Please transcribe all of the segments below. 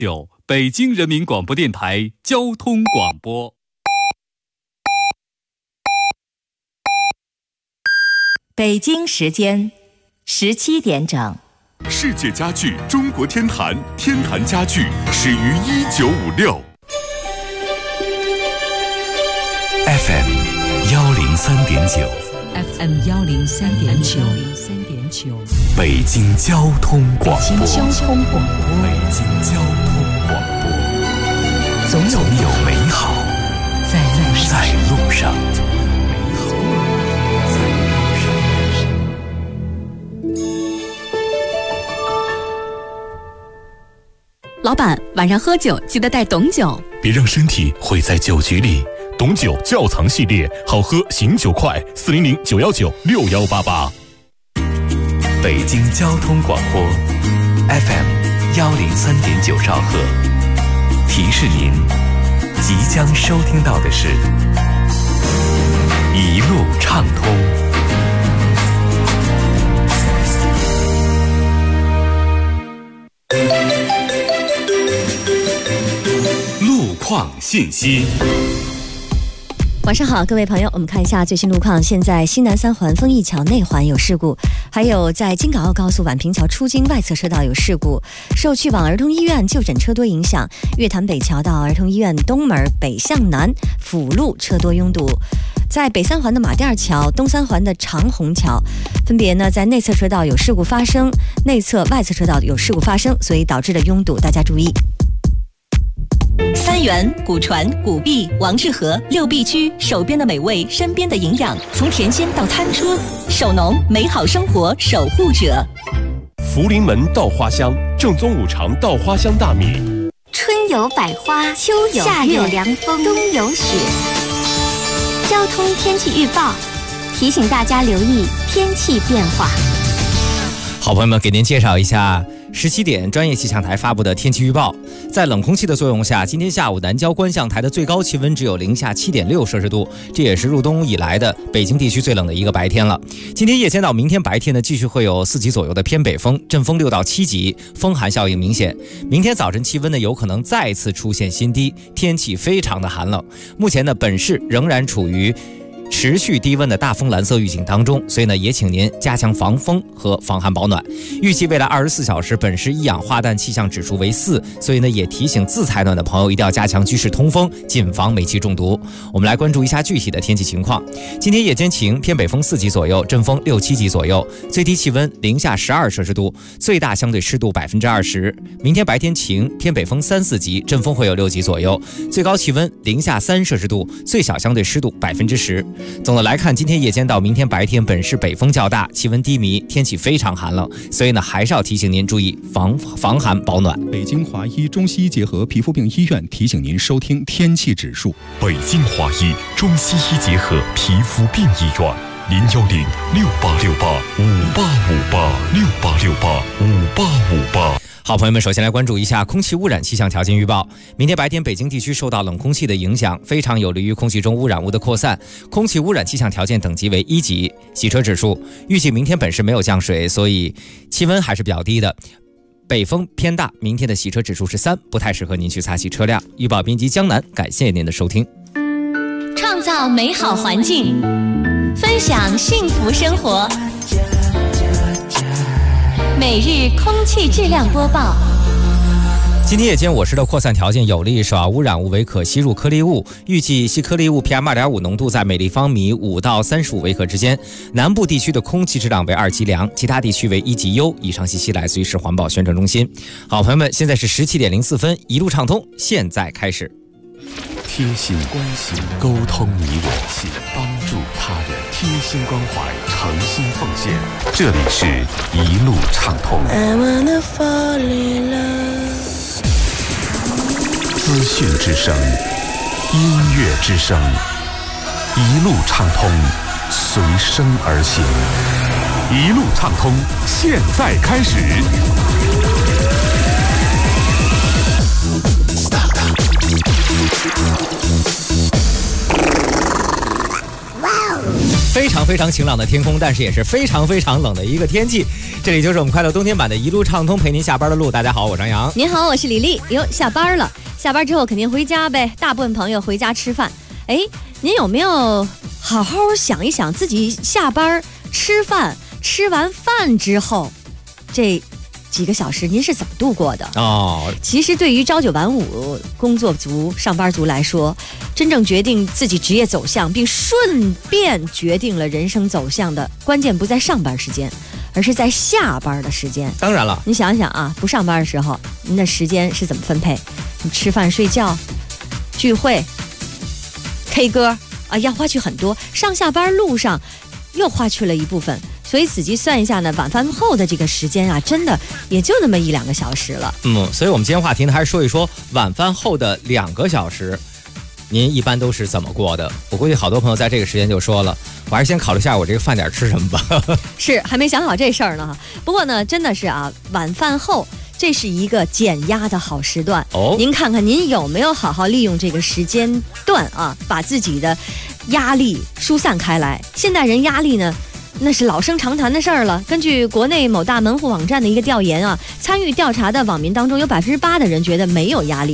有北京人民广播电台交通广播。 北京时间17点整。 世界家具中国天坛，天坛家具始于1956。FM 103.9。 FM 103.9， 北京交通广播。 北京交通广播。 北京交通广播。 总有美好在路上。 老板，晚上喝酒记得带董酒， 别让身体毁在酒局里。董酒窖藏系列，好喝醒酒快，400-919-6188。北京交通广播 FM 103.9兆赫，提示您即将收听到的是一路畅通。路况信息。 晚上好，各位朋友，我们看一下最新路况。现在西南三环丰益桥内环有事故，还有在京港澳高速宛平桥出京外侧车道有事故，受去往儿童医院就诊车多影响，月坛北桥到儿童医院东门北向南辅路车多拥堵。在北三环的马甸桥、东三环的长虹桥，分别呢在内侧车道有事故发生，内侧外侧车道有事故发生，所以导致的拥堵，大家注意。 三元、古传、古币、王致和6必居，手边的美味，身边的营养，从田间到餐桌，手农美好生活守护者。 福临门稻花香，正宗5常稻花香大米。 春有百花，秋有夏有凉风，冬有雪。交通天气预报提醒大家留意天气变化。 好朋友们，给您介绍一下17点专业气象台发布的天气预报。在冷空气的作用下，今天下午南郊观象台的最高气温只有零下7.6摄氏度，这也是入冬以来的北京地区最冷的一个白天了。今天夜间到明天白天呢，继续会有4级左右的偏北风，阵风6到7级，风寒效应明显。明天早晨气温呢有可能再次出现新低，天气非常的寒冷。目前呢，本市仍然处于持续低温的大风蓝色预警当中，所以呢，也请您加强防风和防寒保暖。预计未来24小时，本市一氧化氮气象指数为4，所以呢，也提醒自采暖的朋友一定要加强居室通风，谨防煤气中毒。我们来关注一下具体的天气情况。今天夜间晴，偏北风4级左右，阵风6、7级左右，最低气温零下12摄氏度，最大相对湿度20%。明天白天晴，偏北风3、4级，阵风会有6级左右，最高气温零下3摄氏度，最小相对湿度10%。总的来看，今天夜间到明天白天，本市北风较大，气温低迷，天气非常寒冷，所以呢，还是要提醒您注意防寒保暖。 北京华医中西医结合皮肤病医院提醒您收听天气指数。 北京华医中西医结合皮肤病医院，010-6868-5858，6858-5858。 好朋友们，首先来关注一下空气污染气象条件预报。明天白天，北京地区受到冷空气的影响，非常有利于空气中污染物的扩散，空气污染气象条件等级为1级。洗车指数预计明天本市没有降水，所以气温还是比较低的。北风偏大，明天的洗车指数是3，不太适合您去擦洗车辆。预报编辑江南，感谢您的收听。 创造美好环境，分享幸福生活。每日空气质量播报。 今天夜间我市的扩散条件有利，首要污染物为可吸入颗粒物，预计细颗粒物 PM2.5 浓度在每立方米5到35微克之间。南部地区的空气质量为2级良，其他地区为1级优。以上信息来自于市环保宣传中心。好朋友们，现在是17点04分，一路畅通，现在开始。 贴心关心，沟通你我，帮助他人，贴心关怀，诚心奉献。这里是一路畅通。资讯之声，音乐之声，一路畅通，随声而行。一路畅通，现在开始。 非常非常晴朗的天空，但是也是非常非常冷的一个天气。 这里就是我们快乐冬天版的一路畅通，陪您下班的路。大家好，我是杨洋。 您好，我是李丽。哟，下班了，下班之后肯定回家呗。大部分朋友回家吃饭。哎，您有没有好好想一想自己下班吃饭，吃完饭之后这几个小时您是怎么度过的？其实对于朝九晚五工作族、上班族来说，真正决定自己职业走向并顺便决定了人生走向的关键不在上班时间，而是在下班的时间。 当然了， 你想想啊，不上班的时候您的时间是怎么分配？你吃饭睡觉聚会 K 歌啊，要花去很多，上下班路上又花去了一部分，所以仔细算一下呢，晚饭后的这个时间啊，真的也就那么1-2个小时了。 所以我们今天话题呢，还是说一说晚饭后的2个小时，您一般都是怎么过的？我估计好多朋友在这个时间就说了，我还是先考虑一下我这个饭点吃什么吧。 是，还没想好这事儿呢。不过呢，真的是啊，晚饭后这是一个减压的好时段。您看看您有没有好好利用这个时间段啊，把自己的压力疏散开来。现代人压力呢，那是老生常谈的事儿了。根据国内某大门户网站的一个调研啊，参与调查的网民当中有8%的人觉得没有压力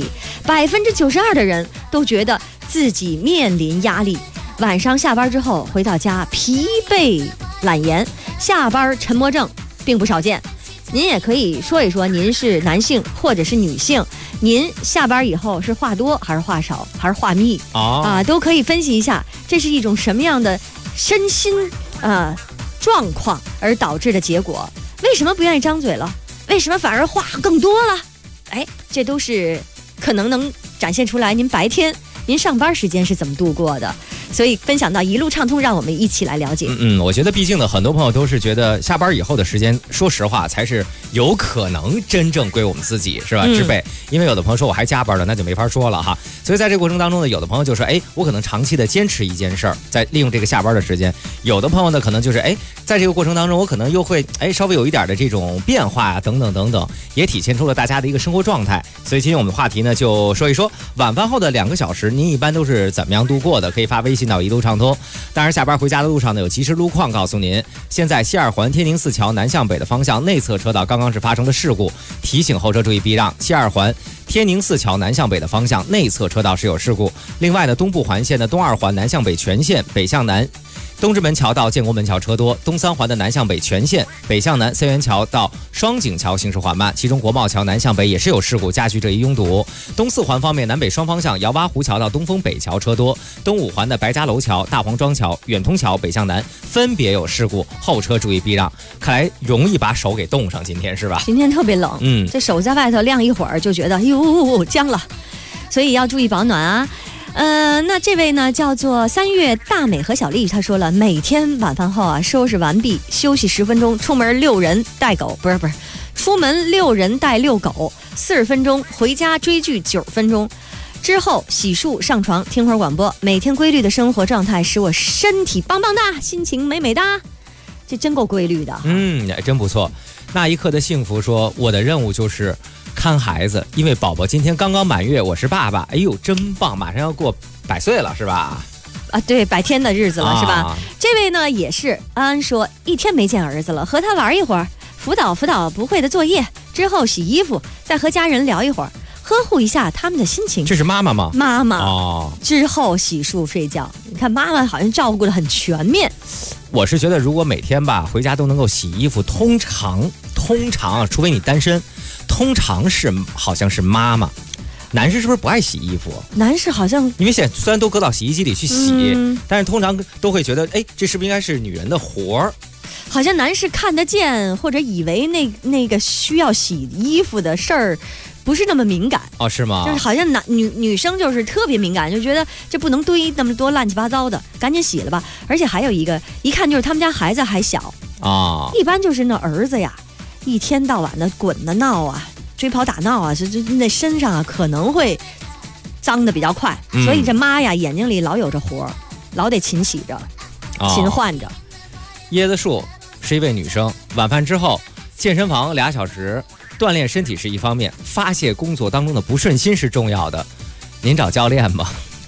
，92%的人都觉得自己面临压力。晚上下班之后回到家疲惫懒言，下班沉默症并不少见。您也可以说一说，您是男性或者是女性，您下班以后是话多还是话少还是话密都可以分析一下，这是一种什么样的身心状况而导致的结果。为什么不愿意张嘴了？为什么反而话更多了？哎，这都是可能能展现出来您白天您上班时间是怎么度过的。所以分享到一路畅通，让我们一起来了解。 我觉得毕竟呢，很多朋友都是觉得下班以后的时间，说实话才是有可能真正归我们自己，是吧？支配。因为有的朋友说我还加班了，那就没法说了哈。所以在这个过程当中呢，有的朋友就说，哎，我可能长期的坚持一件事儿，在利用这个下班的时间。有的朋友呢，可能就是在这个过程当中，我可能又会稍微有一点的这种变化啊，等等等等，也体现出了大家的一个生活状态。所以今天我们的话题呢，就说一说晚饭后的2个小时，您一般都是怎么样度过的？可以发微信到一路畅通。当然下班回家的路上呢，有及时路况告诉您。现在西二环天宁4桥南向北的方向内侧车道刚刚是发生了事故，提醒后车注意避让。西二环天宁4桥南向北的方向内侧车道是有事故。另外呢，东部环线的东2环南向北全线北向南东直门桥到建国门桥车多，东3环的南向北全线北向南三元桥到双井桥行驶缓慢，其中国贸桥南向北也是有事故，加剧这一拥堵。东4环方面，南北双方向姚洼湖桥到东风北桥车多，东5环的白家楼桥、大黄庄桥、远通桥北向南分别有事故，后车注意避让。看来容易把手给冻上，今天是吧？ 今天特别冷，这手在外头晾一会儿就觉得哟僵了，所以要注意保暖啊。那这位呢叫做3月大美和小丽，她说了，每天晚饭后啊，收拾完毕休息10分钟，出门遛人带狗，不是，出门遛人带遛狗40分钟，回家追剧9分钟，之后洗漱上床听会儿广播。每天规律的生活状态使我身体棒棒哒，心情美美哒，这真够规律的。 真不错。那一刻的幸福说，我的任务就是看孩子，因为宝宝今天刚刚满月，我是爸爸，哎呦真棒，马上要过100岁了是吧？ 对，100天的日子了是吧？这位呢也是安安说，1天没见儿子了，和他玩一会儿，辅导不会的作业，之后洗衣服，再和家人聊一会儿，呵护一下他们的心情。 这是妈妈吗？ 妈妈之后洗漱睡觉。你看妈妈好像照顾得很全面。 我是觉得如果每天吧回家都能够洗衣服，通常除非你单身，通常好像是妈妈。男士是不是不爱洗衣服？ 男士好像因为现在虽然都搁到洗衣机里去洗，但是通常都会觉得，这是不是应该是女人的活儿？ 好像男士看得见或者以为那个需要洗衣服的事儿不是那么敏感是吗？ 就是好像女生就是特别敏感，就觉得这不能堆那么多乱七八糟的，赶紧洗了吧。而且还有一个，一看就是他们家孩子还小一般就是那儿子呀，一天到晚的滚的闹啊，追跑打闹啊，那身上可能会脏的比较快，所以这妈呀眼睛里老有着活，老得勤洗着，勤换着。 椰子树是一位女生，晚饭之后健身房2小时。锻炼身体是一方面，发泄工作当中的不顺心是重要的。您找教练吗？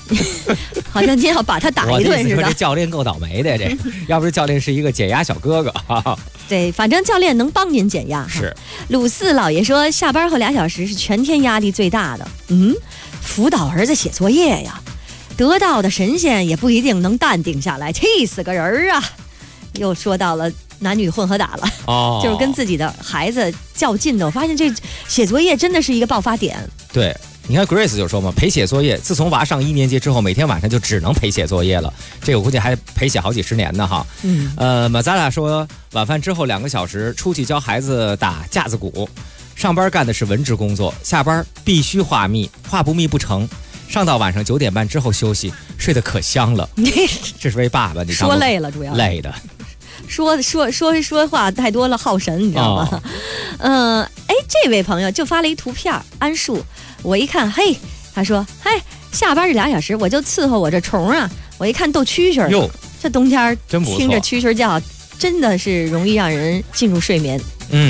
好像你要把他打一顿似的。 这教练够倒霉的，这要不是教练是一个减压小哥哥。 对，反正教练能帮您减压。 是。 鲁四老爷说，下班后2小时是全天压力最大的。辅导儿子写作业呀，得道的神仙也不一定能淡定下来，气死个人啊！又说到了男女混合打了，就是跟自己的孩子较劲的。我发现这写作业真的是一个爆发点。 对。你看 Grace 就说嘛，陪写作业，自从娃上1年级之后，每天晚上就只能陪写作业了。这我估计还陪写好几十年呢哈。马扎拉说，晚饭之后2个小时出去教孩子打架子鼓。上班干的是文职工作，下班必须画密，画不密不成。上到晚上9点半之后休息，睡得可香了。这是位爸爸，你说累了，主要累的。 说话太多了，耗神，你知道吗？这位朋友就发了一图片，安树。我一看，嘿，他说，嘿，下班这2小时，我就伺候我这虫啊。我一看斗蛐蛐儿，这冬天真不错， 听着蛐蛐叫，真的是容易让人进入睡眠。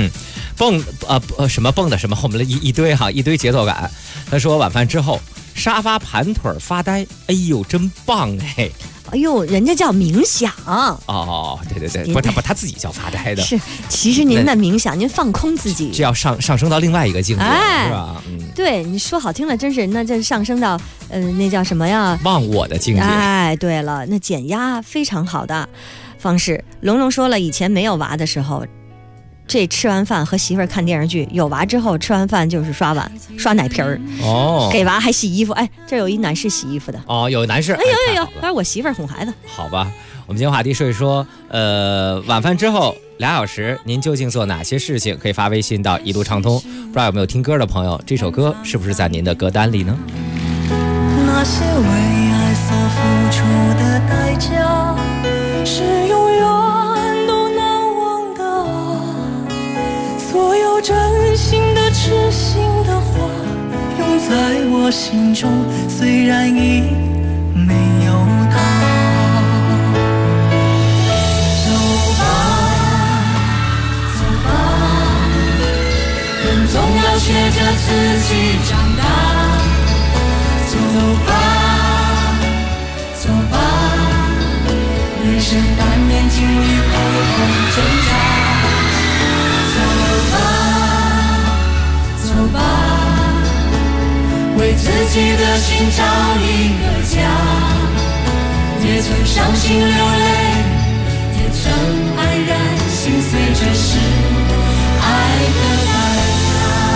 什么蹦的什么，我们的一堆节奏感。他说晚饭之后沙发盘腿发呆，哎呦，真棒哎！ 哎呦，人家叫冥想对，不，他自己叫发呆的。 是，其实您的冥想，您放空自己， 这要上升到另外一个境界，是吧？ 对，你说好听了，真是那这上升到那叫什么呀？ 忘我的境界。 哎，对了，那减压非常好的方式。龙龙说了，以前没有娃的时候，这吃完饭和媳妇儿看电视剧，有娃之后吃完饭就是刷碗、刷奶瓶儿，给娃还洗衣服。哎，这有一男士洗衣服的有男士。 有，他说我媳妇儿哄孩子。 好吧，我们今天话题说一说，晚饭之后2小时，您究竟做哪些事情？可以发微信到一路畅通。不知道有没有听歌的朋友，这首歌是不是在您的歌单里呢？ 那些为爱所付出的代价，是永远都难忘的啊！所有真心的、痴心的话，永在我心中，虽然已没有他。总要学着自己长大，走吧，人生难免经历苦痛挣扎。走吧，为自己的心找一个家，也曾伤心流泪，也曾黯然心碎，这是爱的代价。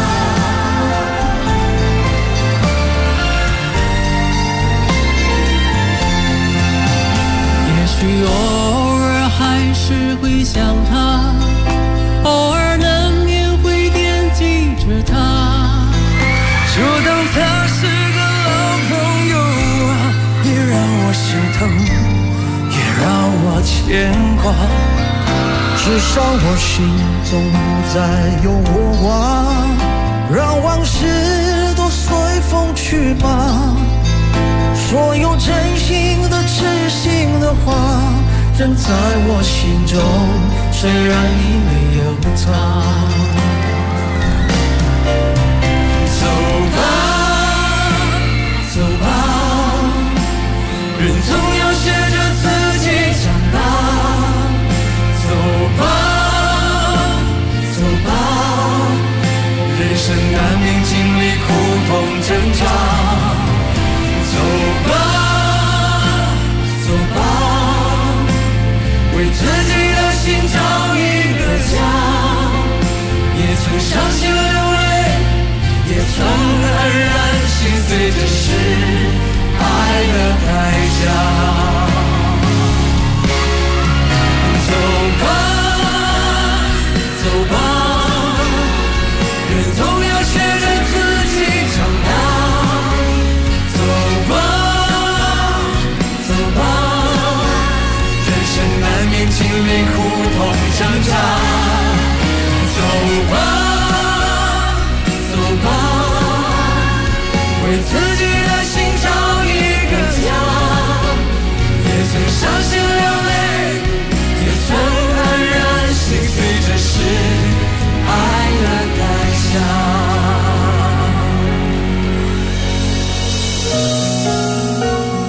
也许偶尔还是会想他，偶尔难免会惦记着他，就当他是个老朋友，也让我心疼，也让我牵挂。至少我心中不再有过往，让往事都随风去吧。所有真心的、痴心的话，仍在我心中，虽然已没有他。走吧，人总要学着自己长大。走吧，人生难免经历苦痛挣扎。走吧，为自己的心找一个家，也曾伤心流泪，也曾黯然心碎，这是爱的代价。走吧，人总要学着自己长大。难免经历苦痛挣扎。走吧，为自己的心找一个家，也曾伤心流泪，也曾黯然心碎，这是爱的代价。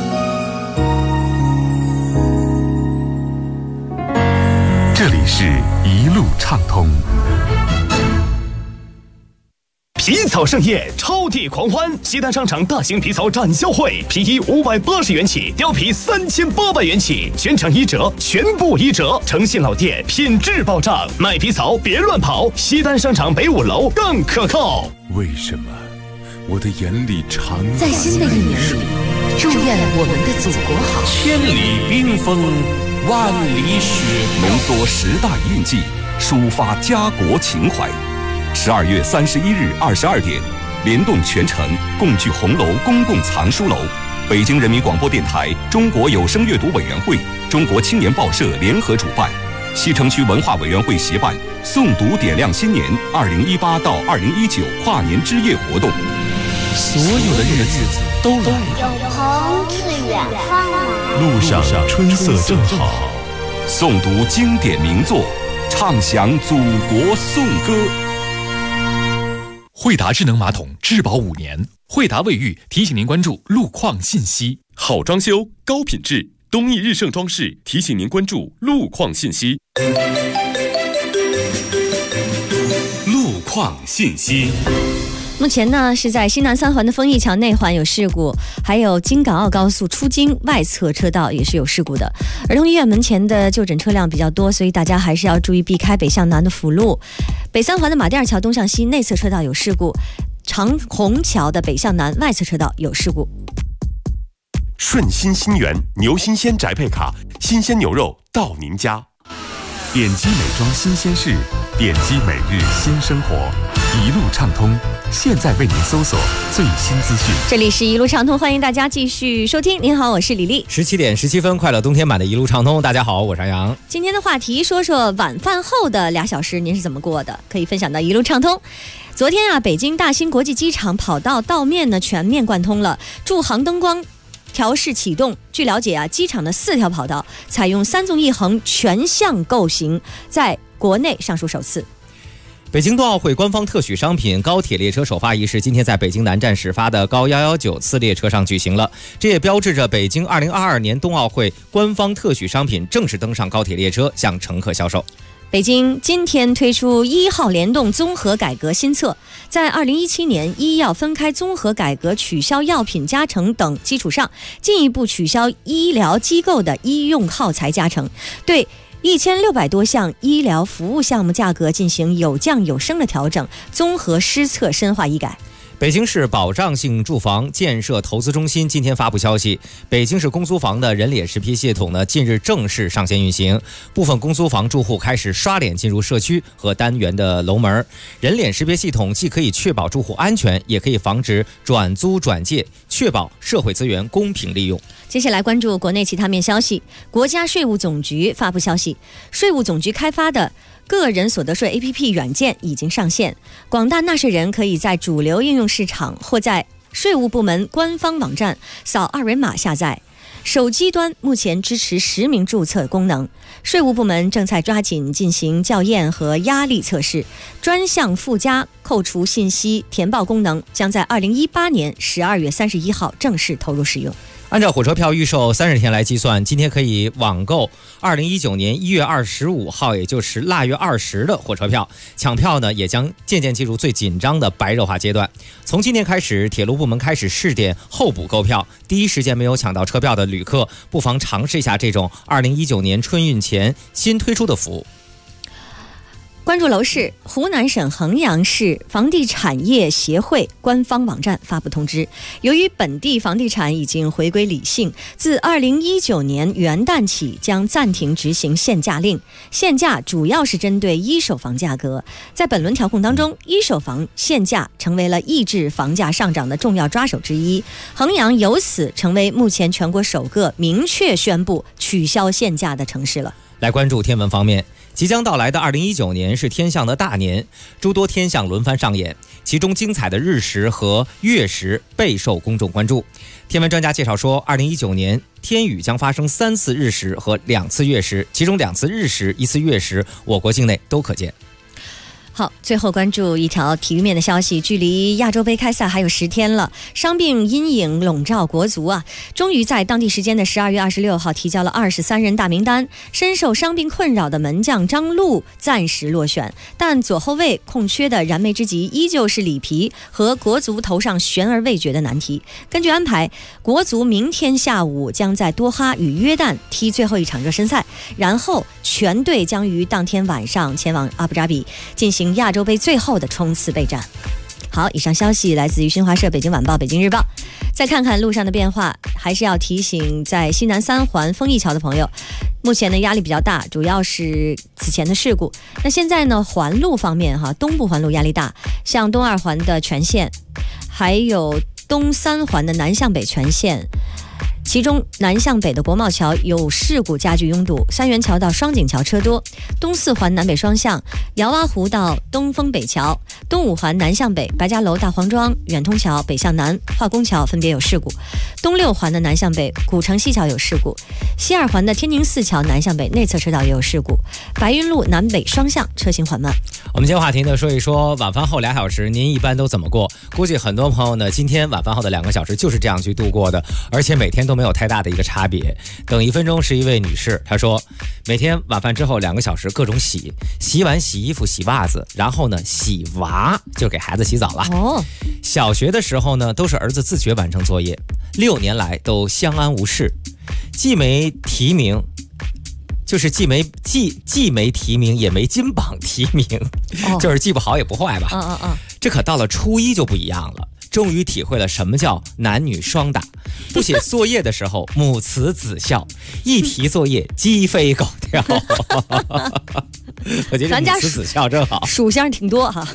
草盛宴，超地狂欢！西单商场大型皮草展销会，皮衣580元起，貂皮3800元起，全场1折，全部1折。诚信老店，品质保障，买皮草别乱跑。西单商场北5楼更可靠。 为什么我的眼里常在新的一年里，祝愿我们的祖国好。 千里冰封，万里雪浓缩10大印记，抒发家国情怀。12月31日22点，联动全城，共聚红楼公共藏书楼。北京人民广播电台、中国有声阅读委员会、中国青年报社联合主办，西城区文化委员会协办诵读点亮新年2018到2019跨年之夜活动。 所有的日子都来了， 有朋自远方来， 路上春色正好，诵读经典名作，唱响祖国颂歌。 惠达智能马桶质保5年，惠达卫浴提醒您关注路况信息。 好装修，高品质，东义日盛装饰提醒您关注路况信息。 路况信息。 目前呢是在西南3环的丰益桥内环有事故，还有京港澳高速出京外侧车道也是有事故的。儿童医院门前的就诊车辆比较多，所以大家还是要注意避开北向南的辅路。北3环的马甸二桥东向西内侧车道有事故，长虹桥的北向南外侧车道有事故。 顺心新源牛新鲜宅配卡，新鲜牛肉到您家。 点击美妆新鲜事，点击每日新生活，一路畅通。现在为您搜索最新资讯。 这里是一路畅通，欢迎大家继续收听。您好，我是李丽。 17点17分，快乐冬天版的一路畅通。大家好，我是杨洋。 今天的话题说说晚饭后的2小时您是怎么过的，可以分享到一路畅通。昨天啊，北京大兴国际机场跑道道面呢全面贯通了，驻航灯光调试启动。据了解啊，机场的4条跑道采用3纵1横全向构型，在国内尚属首次。 北京冬奥会官方特许商品高铁列车首发仪式今天在北京南站始发的高119次列车上举行了，这也标志着北京2022年冬奥会官方特许商品正式登上高铁列车向乘客销售。 北京今天推出1号联动综合改革新策，在2017年医药分开综合改革取消药品加成等基础上，进一步取消医疗机构的医用耗材加成，对1600多项医疗服务项目价格进行有降有升的调整，综合施策深化医改。 北京市保障性住房建设投资中心今天发布消息，北京市公租房的人脸识别系统呢近日正式上线运行，部分公租房住户开始刷脸进入社区和单元的楼门。人脸识别系统既可以确保住户安全，也可以防止转租转借，确保社会资源公平利用。 接下来关注国内其他面消息，国家税务总局发布消息，税务总局开发的个人所得税 APP 软件已经上线，广大纳税人可以在主流应用市场或在税务部门官方网站扫2维码下载。手机端目前支持实名注册功能，税务部门正在抓紧进行校验和压力测试，专项附加扣除信息填报功能将在2018年12月31号正式投入使用。 按照火车票预售30天来计算，今天可以网购2019年1月25号，也就是腊月20的火车票。抢票呢，也将渐渐进入最紧张的白热化阶段。从今天开始，铁路部门开始试点候补购票，第一时间没有抢到车票的旅客，不妨尝试一下这种2019年春运前新推出的服务。 关注楼市，湖南省衡阳市房地产业协会官方网站发布通知，由于本地房地产已经回归理性，自2019年元旦起将暂停执行限价令，限价主要是针对一手房价格。在本轮调控当中，一手房限价成为了抑制房价上涨的重要抓手之一，衡阳由此成为目前全国首个明确宣布取消限价的城市了。 来关注天文方面，即将到来的2019年是天象的大年，诸多天象轮番上演，其中精彩的日食和月食备受公众关注。天文专家介绍说，2019年天宇将发生3次日食和2次月食，其中2次日食1次月食我国境内都可见。 好，最后关注一条体育面的消息，距离亚洲杯开赛还有10天了，伤病阴影笼罩国足啊，终于在当地时间的12月26号提交了23人大名单，深受伤病困扰的门将张路暂时落选，但左后卫空缺的燃眉之急依旧是里皮和国足头上悬而未决的难题。根据安排，国足明天下午将在多哈与约旦踢最后一场热身赛，然后全队将于当天晚上前往阿布扎比进行亚洲杯最后的冲刺备战。好，以上消息来自于新华社、北京晚报、北京日报。再看看路上的变化，还是要提醒在西南3环丰益桥的朋友，目前的压力比较大，主要是此前的事故。那现在呢，环路方面东部环路压力大，像东2环的全线，还有东3环的南向北全线。其中南向北的国贸桥有事故加剧拥堵，三元桥到双井桥车多，东4环南北双向姚洼湖到东风北桥，东5环南向北白家楼大黄庄远通桥北向南化工桥分别有事故，东6环的南向北古城西桥有事故，西2环的天宁4桥南向北内侧车道也有事故，白云路南北双向车行缓慢。 我们今天话题呢，说一说晚饭后2小时您一般都怎么过。估计很多朋友呢，今天晚饭后的2个小时就是这样去度过的，而且每天都没有太大的一个差别。等1分钟是一位女士，她说每天晚饭之后2个小时各种洗完洗衣服洗袜子，然后呢洗娃，就给孩子洗澡了。小学的时候呢都是儿子自觉完成作业，6年来都相安无事，既没提名，就是既没提名也没金榜题名，就是既不好也不坏吧。这可到了初1就不一样了，终于体会了什么叫男女双打。不写作业的时候母慈子孝，一提作业鸡飞狗跳。我觉得母慈子孝真好， 属相挺多哈。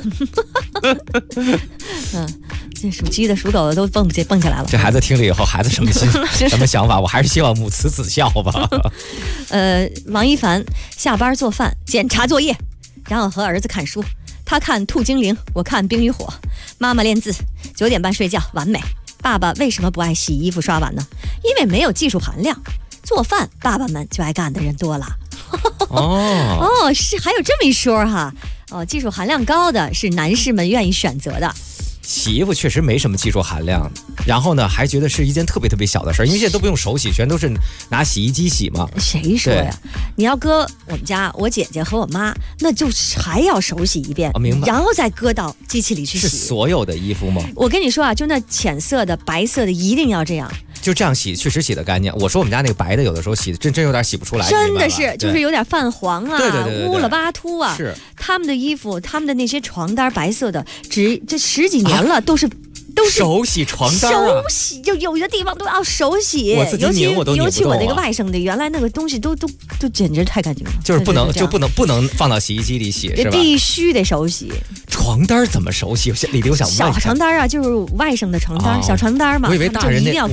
这属鸡的属狗的都蹦起来了。 这孩子听了以后，孩子什么心什么想法？我还是希望母慈子孝吧。 王一凡下班做饭检查作业，然后和儿子看书，他看兔精灵，我看冰与火，妈妈练字，9点半睡觉，完美。爸爸为什么不爱洗衣服刷碗呢？因为没有技术含量。做饭爸爸们就爱干的人多了。是还有这么一说哈。技术含量高的是男士们愿意选择的。 洗衣服确实没什么技术含量，然后呢还觉得是一件特别特别小的事儿，因为现在都不用手洗，全都是拿洗衣机洗嘛。 谁说呀？你要搁我们家我姐姐和我妈，那就还要手洗一遍， 明白， 然后再搁到机器里去洗。 是所有的衣服吗？ 我跟你说啊，就那浅色的白色的一定要这样， 就这样洗确实洗得干净。我说我们家那个白的有的时候洗真有点洗不出来， 真的是就是有点泛黄啊， 对乌了巴秃啊。 是他们的衣服，他们的那些床单白色的，这10几年了，都是手洗床单啊， 手洗，就有的地方都要手洗。 我自己拧我都拧不动啊。 尤其我那个外甥的，原来那个东西都简直太干净了， 就是不能放到洗衣机里洗，是吧？ 必须得手洗。 床单怎么手洗？李玲想问一下。 小床单啊，就是外甥的床单，小床单嘛。 我以为大人那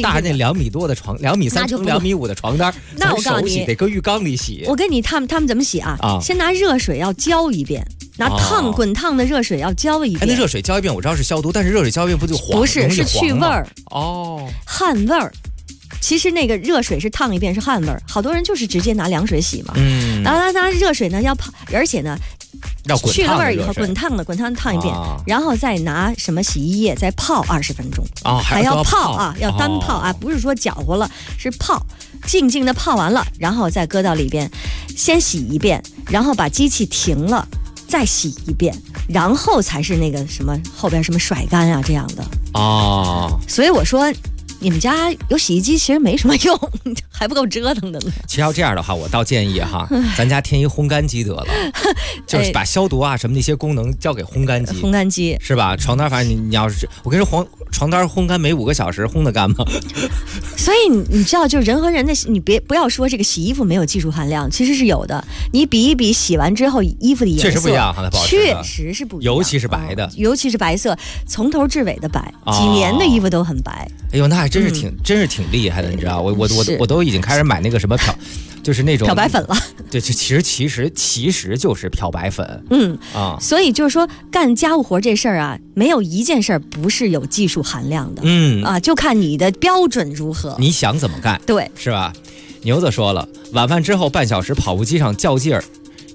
2米多的床，2米3乘2米5的床单， 那我告诉你， 得搁浴缸里洗。 我跟你他们怎么洗啊？先拿热水要浇一遍。拿滚烫的热水要浇一遍。 那热水浇一遍我知道是消毒，但是热水浇一遍不就黄？ 不是，是去味儿。汗味儿。其实那个热水是烫一遍是汗味儿，好多人就是直接拿凉水洗嘛。然后拿热水呢要泡，而且呢要去了味儿以后滚烫烫一遍，然后再拿什么洗衣液再泡20分钟。还要泡啊，要单泡啊，不是说搅和了，是泡，静静的泡完了，然后再搁到里边，先洗一遍，然后把机器停了。再洗一遍，然后才是那个什么后边什么甩干啊这样的。所以我说你们家有洗衣机其实没什么用，还不够折腾的呢。 其实要这样的话，我倒建议哈，咱家添一烘干机得了，就是把消毒啊什么那些功能交给烘干机。 烘干机是吧？床单反正你要是，我跟你说床单烘干没5个小时烘得干吗？ 所以你知道，就人和人的，你不要说这个洗衣服没有技术含量，其实是有的。你比一比，洗完之后衣服的颜色确实不一样， 确实是不一样， 尤其是白的， 尤其是白色，从头至尾的白，几年的衣服都很白。 哎呦，那还真是挺厉害的，你知道？我都已经开始买那个什么就是那种漂白粉了。 对，这其实就是漂白粉。 所以就是说干家务活这事儿啊，没有一件事儿不是有技术含量的。就看你的标准如何， 你想怎么干， 对， 是吧？牛子说了，晚饭之后半小时跑步机上较劲儿，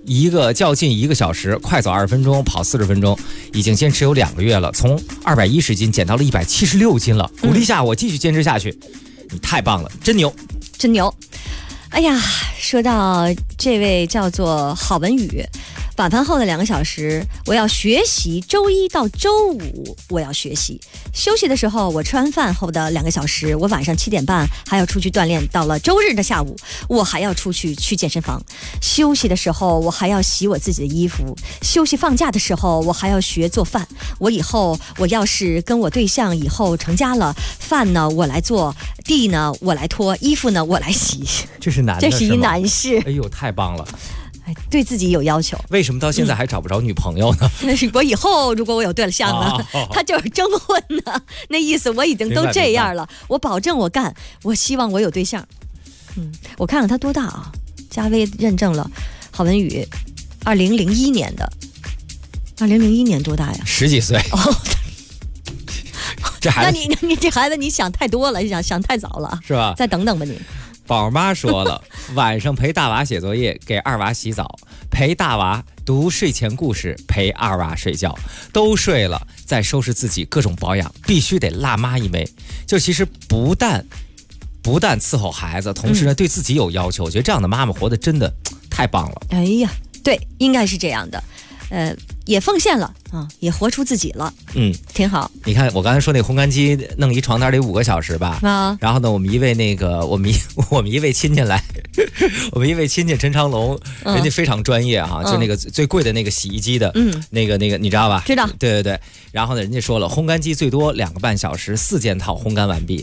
一个较近1个小时，快走20分钟，跑40分钟，已经坚持有2个月了，从210斤减到了176斤了。鼓励下我继续坚持下去，你太棒了，真牛， 真牛！哎呀，说到这位叫做郝文宇，晚饭后的2个小时，我要学习。周一到周五我要学习，休息的时候我吃完饭后的2个小时，我晚上7点半还要出去锻炼。到了周日的下午，我还要去健身房。休息的时候我还要洗我自己的衣服，休息放假的时候我还要学做饭。我要是跟我对象以后成家了，饭呢我来做，地呢我来拖，衣服呢我来洗。 这是男的， 这是一男士。 哎呦，太棒了！ 对自己有要求。 为什么到现在还找不着女朋友呢？ 我以后如果我有对象呢，他就是征婚呢，那意思我已经都这样了，我保证我干，我希望我有对象。我看看他多大啊？加微认证了，郝文宇，2001年的，2001年多大呀 ？10几岁。 哦， 这孩子， 那你这孩子你想太多了，想太早了， 是吧？ 再等等吧你。 宝妈说了，晚上陪大娃写作业，给2娃洗澡，陪大娃读睡前故事，陪2娃睡觉，都睡了再收拾自己各种保养，必须得辣妈一枚。就其实不但伺候孩子，同时呢对自己有要求，我觉得这样的妈妈活得真的太棒了。 哎呀，对，应该是这样的。也奉献了啊，也活出自己了，挺好。 你看我刚才说那烘干机弄一床单得5个小时吧，然后呢，我们一位亲戚来，我们一位亲戚陈长龙，人家非常专业啊，就那个最贵的那个洗衣机的，那个你知道吧？ 知道。 对。然后呢，人家说了，烘干机最多2个半小时，4件套烘干完毕。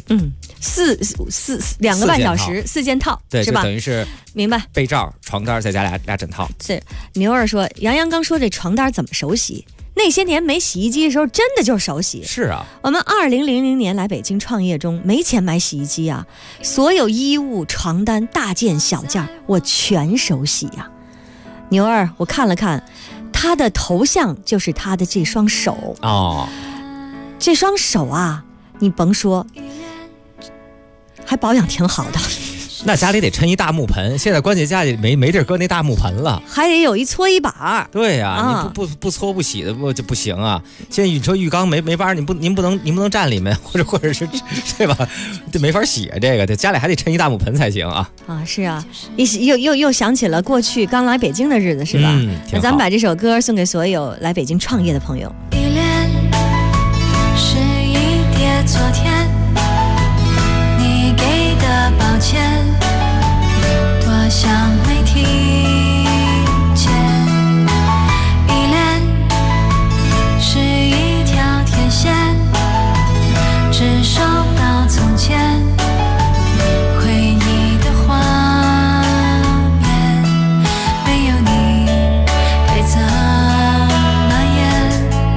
2个半小时4件套， 对， 是吧？ 就等于是明白。 被罩、床单再加俩枕套。 是牛儿说，杨洋刚说这床单怎么手洗？那些年没洗衣机的时候，真的就是手洗。 是啊， 我们2000年来北京创业中，没钱买洗衣机啊，所有衣物、床单、大件小件，我全手洗呀。牛儿，我看了看，他的头像就是他的这双手哦， 这双手啊，你甭说，还保养挺好的。 那家里得抻一大木盆，现在关键家里没地儿搁那大木盆了， 还得有一搓衣板。 对呀，你不搓不洗的就不行啊。现在你说浴缸没板，您不能站里面，或者是对吧？这没法洗啊，这个家里还得抻一大木盆才行啊。 是啊，又想起了过去刚来北京的日子，是吧？那咱们把这首歌送给所有来北京创业的朋友。 依恋是一叠昨天你给的抱歉，多想没听见。依恋是一条天线，只收到从前回忆的画面，没有你该怎么演？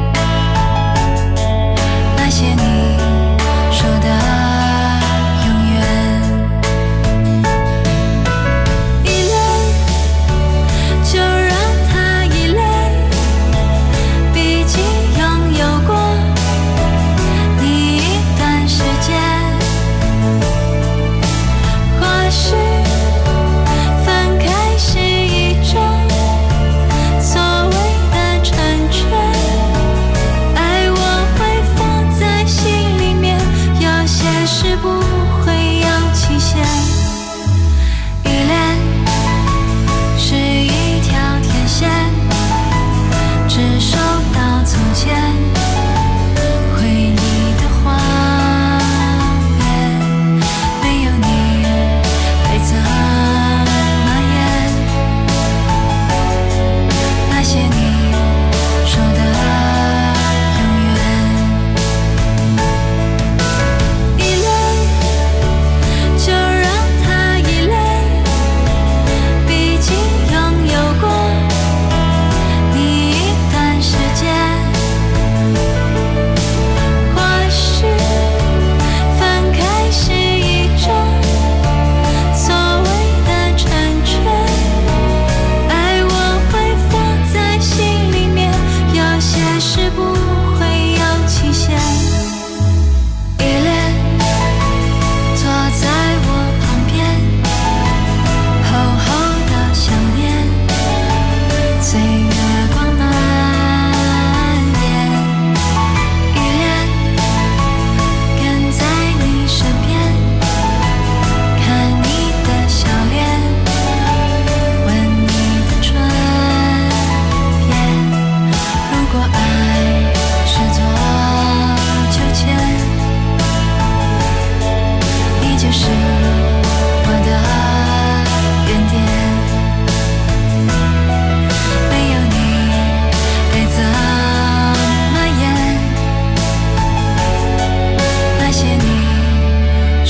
那些你说的永远，一泪就让它一泪，毕竟拥有过你一段时间，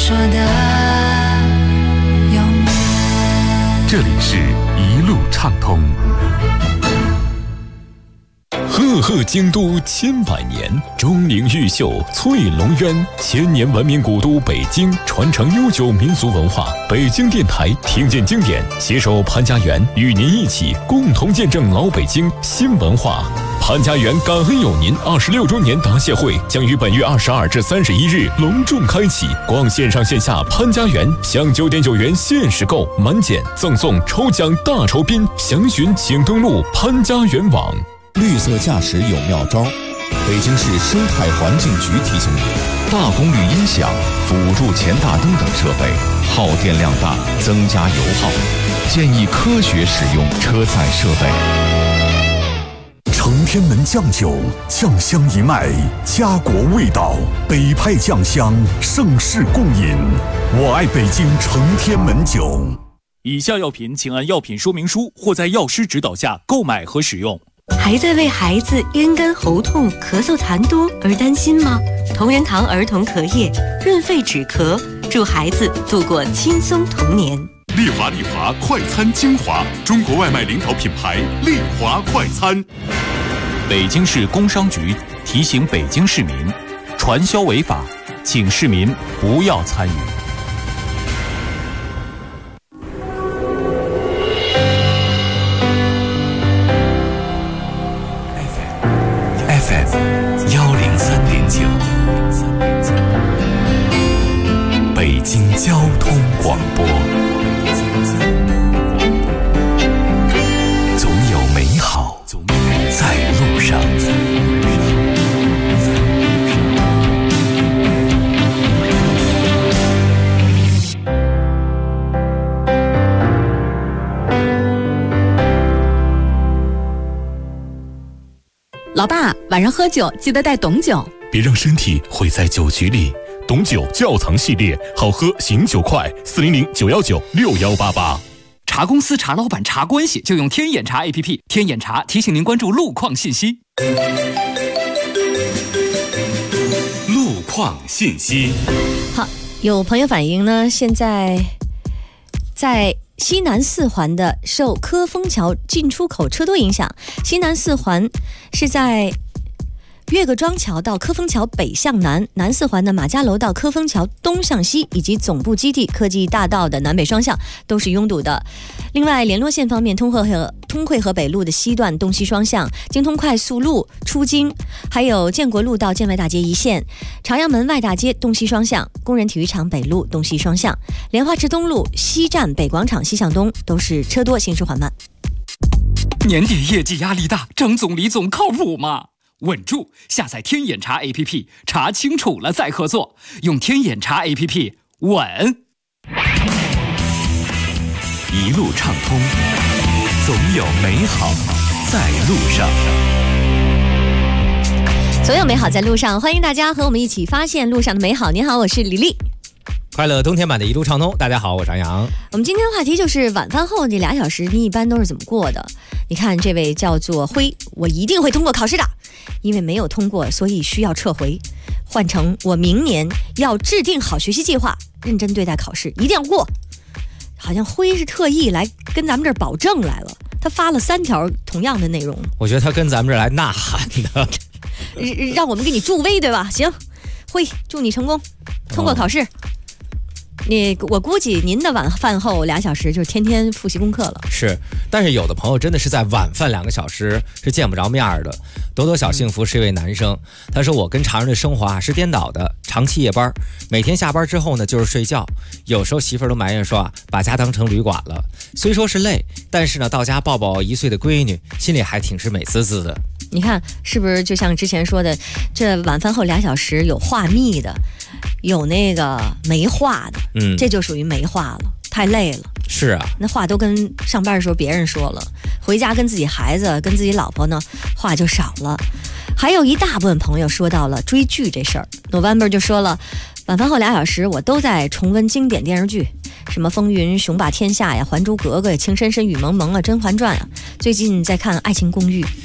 说的永远。 这里是一路畅通。 赫赫京都千百年，钟灵毓秀翠龙渊，千年文明古都北京，传承悠久民俗文化。北京电台听见经典，携手潘家园，与您一起共同见证老北京新文化。潘家园感恩有您26周年答谢会将于本月22至31日隆重开启，逛线上线下潘家园，享9.9元限时购，满减赠送抽奖大酬宾，详询请登录潘家园网。 绿色驾驶有妙招，北京市生态环境局提醒你：大功率音响、辅助前大灯等设备耗电量大，增加油耗，建议科学使用车载设备。 承天门酱酒，酱香一脉，家国味道，北派酱香，盛世共饮。我爱北京承天门酒。 以下药品请按药品说明书或在药师指导下购买和使用。 还在为孩子咽干喉痛、咳嗽痰多而担心吗？同仁堂儿童咳液润肺止咳，助孩子度过轻松童年。 丽华快餐精华，中国外卖领导品牌丽华快餐。 北京市工商局提醒北京市民，传销违法，请市民不要参与。 103.9，北京交通广播。总有美好在路上。 老爸，晚上喝酒记得带董酒， 别让身体毁在酒局里。董酒窖藏系列，好喝醒酒快，400-919-6188。 查公司、查老板、查关系，就用天眼查 APP。天眼查提醒您关注路况信息。 路况信息。 好，有朋友反映呢，现在在西南四环的受科丰桥进出口车多影响，西南四环是在岳各庄桥到科丰桥北向南，南四环的马家楼到科丰桥东向西，以及总部基地科技大道的南北双向都是拥堵的。另外，联络线方面，通惠河北路的西段东西双向，京通快速路出京，还有建国路到建外大街一线，朝阳门外大街东西双向，工人体育场北路东西双向，莲花池东路西站北广场西向东都是车多，行驶缓慢。 年底业绩压力大，张总李总靠谱吗？稳住！下载天眼查 APP， 查清楚了再合作。用天眼查 APP， 稳。 一路畅通，总有美好在路上。 总有美好在路上，欢迎大家和我们一起发现路上的美好。你好，我是李丽。 快乐冬天版的一路畅通，大家好，我是杨洋。 我们今天的话题就是晚饭后这2小时你一般都是怎么过的？你看这位叫做辉，我一定会通过考试的，因为没有通过所以需要撤回，换成我明年要制定好学习计划，认真对待考试，一定要过。好像辉是特意来跟咱们这儿保证来了，他发了3条同样的内容。 我觉得他跟咱们这儿来呐喊的让我们给你助威，对吧？行，辉，祝你成功通过考试。我估计您的晚饭后2小时就是天天复习功课了。 是，但是有的朋友真的是在晚饭2个小时是见不着面的。朵朵小幸福是一位男生，他说我跟常人的生活是颠倒的，长期夜班，每天下班之后呢就是睡觉，有时候媳妇儿都埋怨说把家当成旅馆了。虽说是累，但是呢到家抱抱1岁的闺女，心里还挺是美滋滋的。 你看是不是就像之前说的，这晚饭后2小时有话密的，有那个没话的，这就属于没话了，太累了。 是啊， 那话都跟上班的时候别人说了，回家跟自己孩子跟自己老婆呢话就少了。还有一大部分朋友说到了追剧这事儿， November 就说了，晚饭后2小时我都在重温经典电视剧，什么风云雄霸天下呀，还珠格格呀，情深深雨蒙蒙啊，甄嬛传啊，最近在看爱情公寓。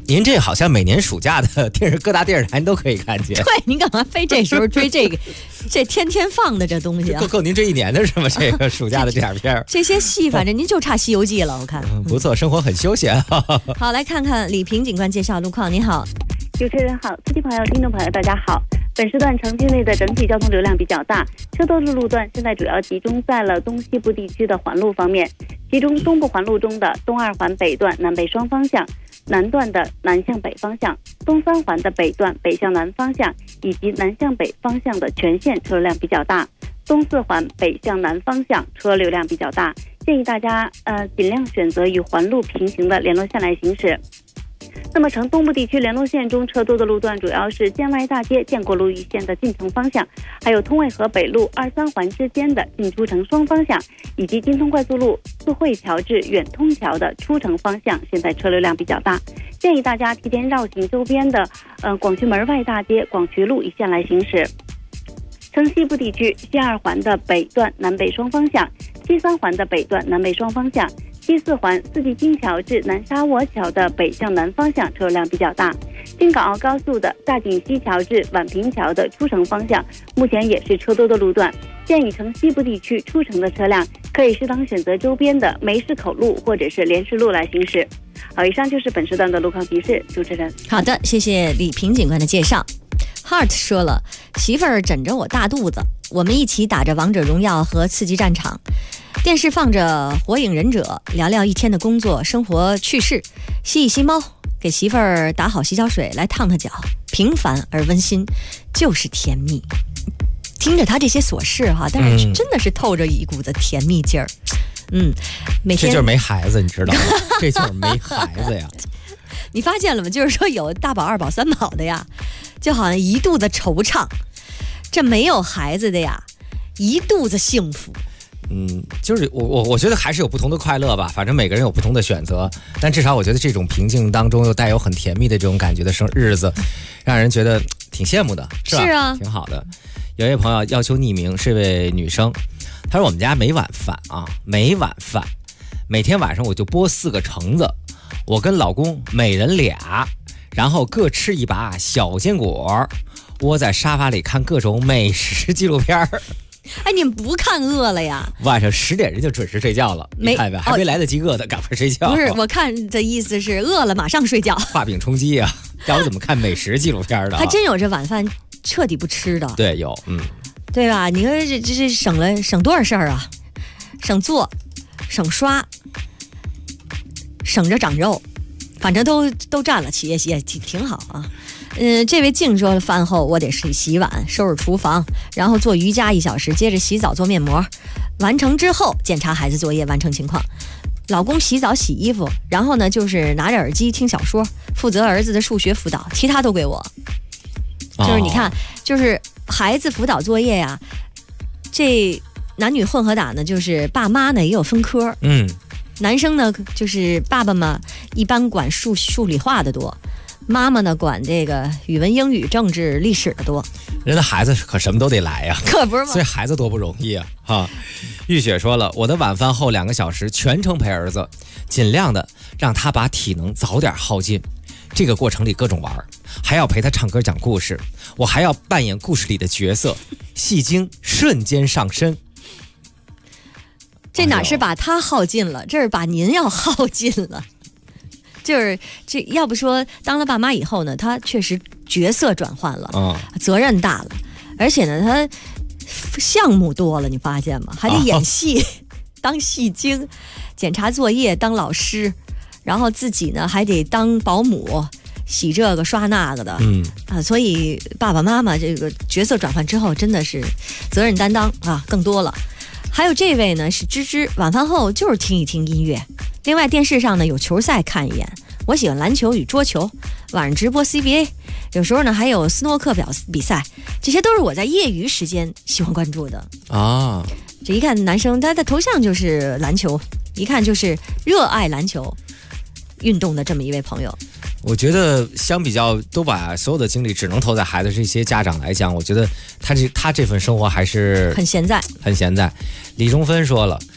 您这好像每年暑假的各大电视台都可以看见。 对，您干嘛非这时候追这个？这天天放的这东西啊， 够您这一年的是吗？这个暑假的这点片这些戏，反正您就差《西游记》了，我看。 不错，生活很休闲。 好，来看看李平警官介绍路况。您好， 主持人好，司机朋友、听众朋友，大家好。本时段城区内的整体交通流量比较大，车多的路段现在主要集中在了东西部地区的环路方面，其中东部环路中的东二环北段南北双方向、南段的南向北方向、东三环的北段北向南方向以及南向北方向的全线车流量比较大，东四环北向南方向车流量比较大，建议大家尽量选择与环路平行的联络线来行驶。那么城东部地区联络线中车多的路段主要是建外大街建国路一线的进城方向，还有通渭河北路2、3环之间的进出城双方向，以及京通快速路四惠桥至远通桥的出城方向，现在车流量比较大，建议大家提前绕行周边的广渠门外大街、广渠路一线来行驶。城西部地区西2环的北段南北双方向、西3环的北段南北双方向、西4环四季金桥至南沙窝桥的北向南方向车流量比较大，京港澳高速的大井西桥至宛平桥的出城方向目前也是车多的路段，建议城西部地区出城的车辆可以适当选择周边的梅市口路或者是莲池路来行驶。好，以上就是本时段的路况提示，主持人。 好的，谢谢李平警官的介绍。Heart 说了，媳妇儿枕着我大肚子，我们一起打着王者荣耀和刺激战场，电视放着火影忍者，聊聊一天的工作生活趣事，吸一吸猫，给媳妇儿打好洗脚水来烫她脚，平凡而温馨，就是甜蜜。听着他这些琐事哈，但是真的是透着一股子甜蜜劲儿。每天这就是没孩子，你知道吗？这就是没孩子呀。 你发现了吗？就是说有大宝、二宝、三宝的呀，就好像一肚子惆怅；这没有孩子的呀，一肚子幸福。 就是我觉得还是有不同的快乐吧，反正每个人有不同的选择，但至少我觉得这种平静当中又带有很甜蜜的这种感觉的日子，让人觉得挺羡慕的，是吧？ 是啊， 挺好的。有一位朋友要求匿名，是一位女生，她说我们家没晚饭啊，没晚饭，每天晚上我就剥4个橙子，我跟老公每人2，然后各吃一把小坚果，窝在沙发里看各种美食纪录片。 哎，你们不看饿了呀？ 晚上10点人就准时睡觉了，你看呗，还没来得及饿的，赶快睡觉。 不是，我看的意思是饿了马上睡觉。 画饼充饥啊，要我怎么看美食纪录片的？ 还真有这晚饭彻底不吃的。 对，有， 对吧？你看这省多少事儿啊？省做，省刷，省着长肉，反正都占了，也挺好啊。这位静说了，饭后我得洗碗、收拾厨房，然后做瑜伽1小时，接着洗澡、做面膜，完成之后检查孩子作业完成情况。老公洗澡、洗衣服，然后呢就是拿着耳机听小说，负责儿子的数学辅导，其他都归我。就是你看，就是孩子辅导作业呀，这男女混合打呢，就是爸妈呢也有分科。男生呢就是爸爸嘛，一般管数理化的多。妈妈呢管这个语文、英语、政治、历史的多， 人的孩子可什么都得来呀， 可不是吗？ 所以孩子多不容易啊！哈，玉雪说了，我的晚饭后2个小时全程陪儿子，尽量的让他把体能早点耗尽。这个过程里各种玩，还要陪他唱歌讲故事，我还要扮演故事里的角色，戏精瞬间上身。 这哪是把他耗尽了，这是把您要耗尽了。就是这，要不说当了爸妈以后呢，他确实角色转换了，责任大了，而且呢，他项目多了，你发现吗？还得演戏，当戏精，检查作业，当老师，然后自己呢还得当保姆，洗这个刷那个的，所以爸爸妈妈这个角色转换之后，真的是责任担当啊更多了。还有这位呢是芝芝，晚饭后就是听一听音乐。另外电视上呢有球赛看一眼，我喜欢篮球与桌球，晚上直播 CBA， 有时候呢还有斯诺克比赛，这些都是我在业余时间喜欢关注的啊。这一看男生他的头像就是篮球，一看就是热爱篮球运动的这么一位朋友。 我觉得相比较都把所有的精力只能投在孩子这些家长来讲，我觉得他这份生活还是很闲在。 李中芬说了，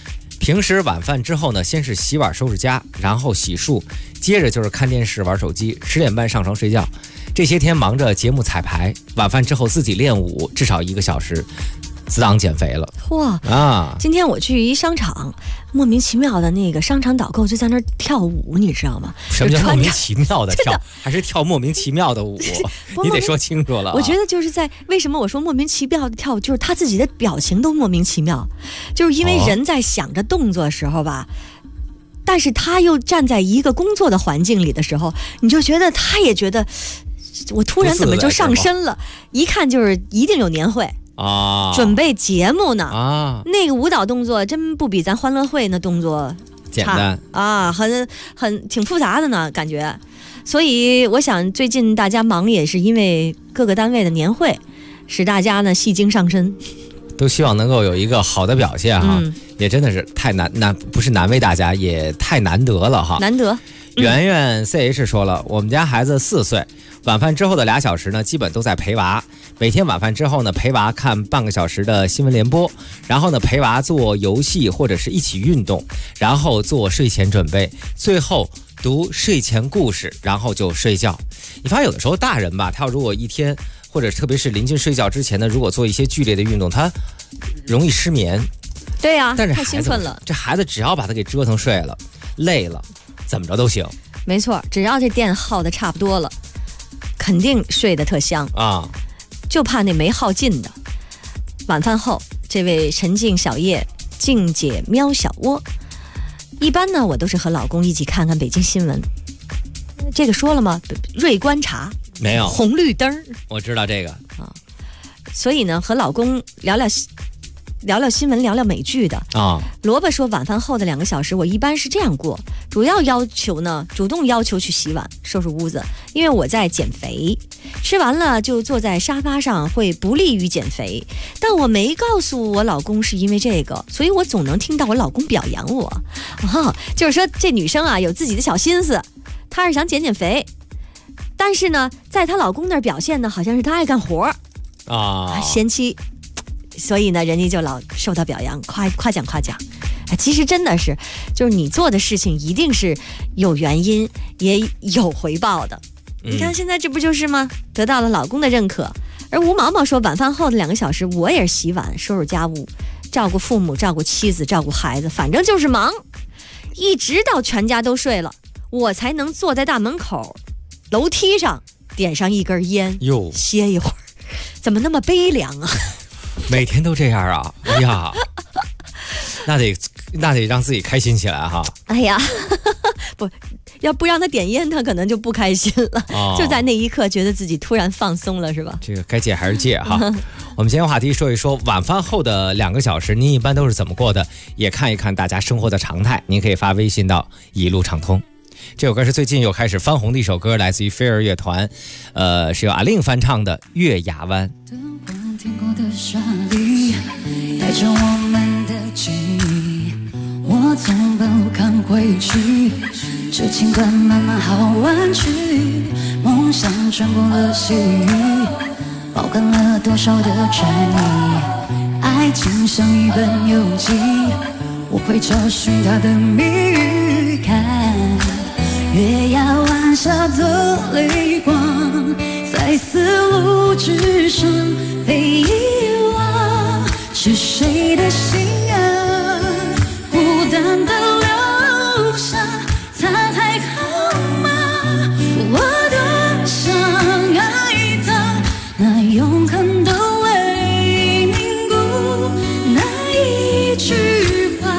平时晚饭之后呢，先是洗碗收拾家，然后洗漱，接着就是看电视玩手机，10点半上床睡觉。这些天忙着节目彩排，晚饭之后自己练舞，至少1个小时，自当减肥了。 哇啊！今天我去一商场，莫名其妙的那个商场导购就在那儿跳舞，你知道吗？ 什么叫莫名其妙的跳？还是跳莫名其妙的舞？你得说清楚了。 我觉得就是在为什么我说莫名其妙的跳舞，就是他自己的表情都莫名其妙，就是因为人在想着动作的时候吧。但是他又站在一个工作的环境里的时候，你就觉得他也觉得我突然怎么就上身了，一看就是一定有年会啊，准备节目呢啊，那个舞蹈动作真不比咱欢乐会那动作简单啊，挺复杂的呢感觉。所以我想最近大家忙也是因为各个单位的年会，使大家呢戏精上身， 都希望能够有一个好的表现哈。也真的是太难不是难为大家，也太难得了哈。 难得。 圆圆 CH 说了，我们家孩子4岁，晚饭之后的2小时呢，基本都在陪娃。每天晚饭之后呢，陪娃看半个小时的新闻联播，然后呢陪娃做游戏或者是一起运动，然后做睡前准备，最后读睡前故事，然后就睡觉。你发现有的时候大人吧，他如果一天或者特别是临近睡觉之前呢，如果做一些剧烈的运动，他容易失眠。 对呀， 但是太兴奋了。 这孩子只要把他给折腾睡了，累了，怎么着都行。 没错，只要这电耗的差不多了，肯定睡得特香啊。就怕那没耗尽的。晚饭后，这位陈静小叶静姐喵小窝，一般呢我都是和老公一起看看北京新闻。这个说了吗？锐观察没有红绿灯， 我知道这个啊。所以呢，和老公聊聊新闻，聊聊美剧的啊。萝卜说，晚饭后的2个小时，我一般是这样过，主动要求去洗碗、收拾屋子，因为我在减肥。吃完了就坐在沙发上，会不利于减肥。但我没告诉我老公是因为这个，所以我总能听到我老公表扬我。就是说这女生啊有自己的小心思，她是想减肥，但是呢，在她老公那儿表现呢，好像是她爱干活啊，贤妻。所以呢，人家就老受到表扬，夸奖。其实真的是，就是你做的事情一定是有原因，也有回报的。你看现在这不就是吗？得到了老公的认可。而吴毛毛说，晚饭后的2个小时，我也是洗碗、收拾家务、照顾父母、照顾妻子、照顾孩子，反正就是忙，一直到全家都睡了，我才能坐在大门口楼梯上点上一根烟，歇一会儿。怎么那么悲凉啊？ 每天都这样啊！哎呀，那得让自己开心起来哈！ 哎呀，要不让他点烟，他可能就不开心了。就在那一刻，觉得自己突然放松了，是吧？ 这个该戒还是戒哈。我们今天话题说一说晚饭后的2个小时，您一般都是怎么过的？也看一看大家生活的常态。您可以发微信到一路畅通。这首歌是最近又开始翻红的一首歌，来自于飞儿乐团，是由阿令翻唱的《月牙湾》。 天空的沙砾带着我们的记忆，我从半路看回去，这情感慢慢好弯曲，梦想穿过了细雨，包含了多少的痴迷，爱情像一本游记，我会找寻它的谜语，看月牙湾下的泪光在丝路之上被遗忘，是谁的心啊，孤单的留下，他还好吗？我多想爱他，那永恒的泪凝固那一句话，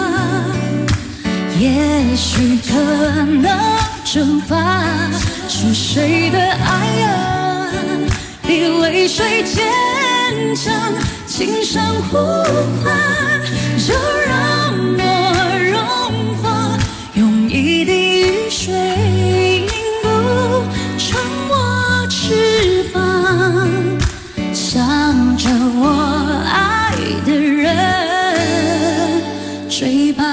也许可能蒸发出谁的爱啊，比泪水坚强，轻声呼唤，就让我融化，用一滴雨水凝固成我翅膀，向着我爱的人追吧。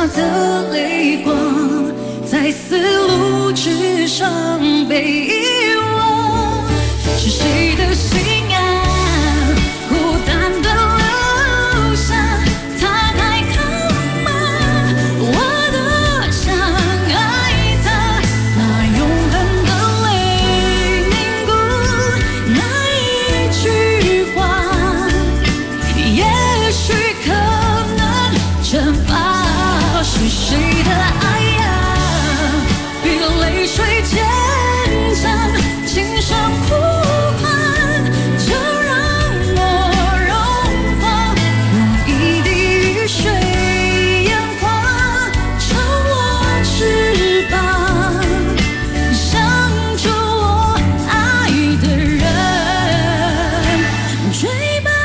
的泪光，在丝路之上被遗忘。是谁的心啊，孤单的留下，他还看吗？我多想爱他，那永恒的泪凝固，那一句话，也许可能蒸发。是谁的爱呀，比泪水坚强，轻声呼唤，就让我融化，用一滴雨水眼眶，成我翅膀，向着我爱的人追吧。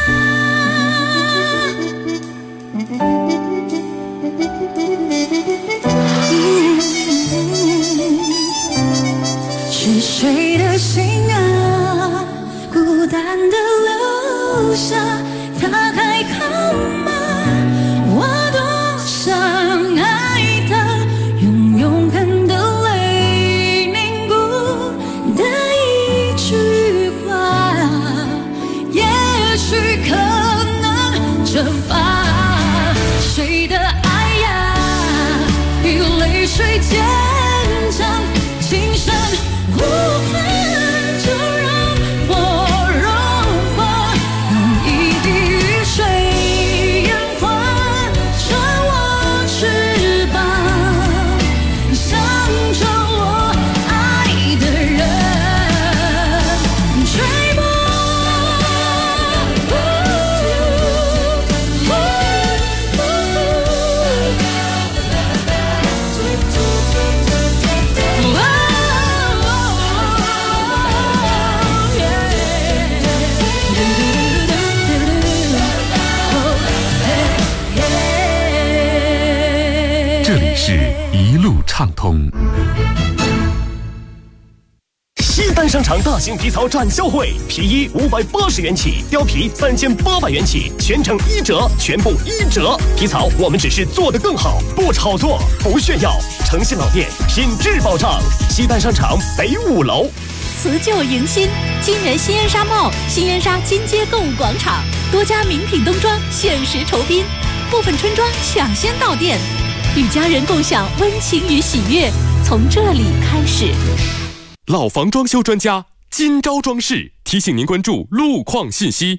是谁的心啊，孤单的留下，他还看吗？我多想爱他，用永恒的泪凝固的一句话，也许可能蒸发。谁的爱呀，比泪水坚强，轻声呼唤，就让我融化，用一滴雨水眼眶，成我翅膀，向着我爱的人追吧。 这里是一路畅通。 西单商场大型皮草展销会，皮衣580元起，貂皮3800元起，全程1折，全部1折。皮草我们只是做得更好，不炒作，不炫耀。诚信老店，品质保障。西单商场北5楼。 辞旧迎新，金源新燕莎 mall 新燕莎金街购物广场，多家名品冬装限时酬宾，部分春装抢先到店，与家人共享温情与喜悦，从这里开始。 老房装修专家金招装饰提醒您关注路况信息。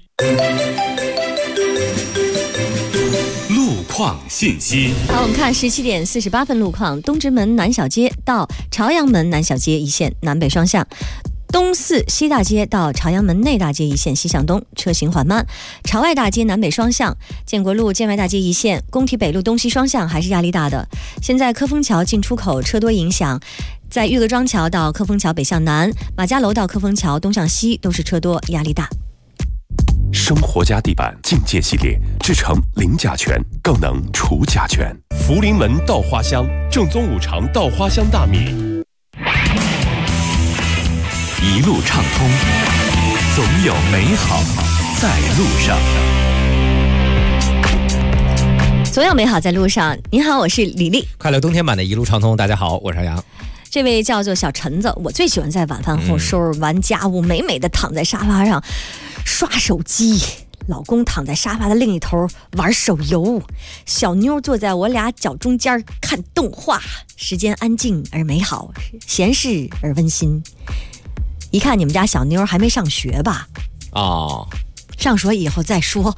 路况信息。 好，我们看17点48分路况，东直门南小街到朝阳门南小街一线南北双向，东四西大街到朝阳门内大街一线西向东，车行缓慢。朝外大街南北双向，建国路建外大街一线，工体北路东西双向还是压力大的。现在科丰桥进出口车多影响，在玉鹅庄桥到科丰桥北向南，马家楼到科丰桥东向西都是车多，压力大。 生活家地板境界系列制成零甲醛，更能除甲醛。福临门稻花香正宗5常稻花香大米。 一路畅通，总有美好在路上。 总有美好在路上。您好，我是李丽。 快乐冬天版的一路畅通，大家好，我是杨。 这位叫做小陈子，我最喜欢在晚饭后收拾完家务，美美的躺在沙发上刷手机，老公躺在沙发的另一头玩手游，小妞坐在我俩脚中间看动画，时间安静而美好，闲适而温馨。一看你们家小妞还没上学吧？ 哦， 上学以后再说。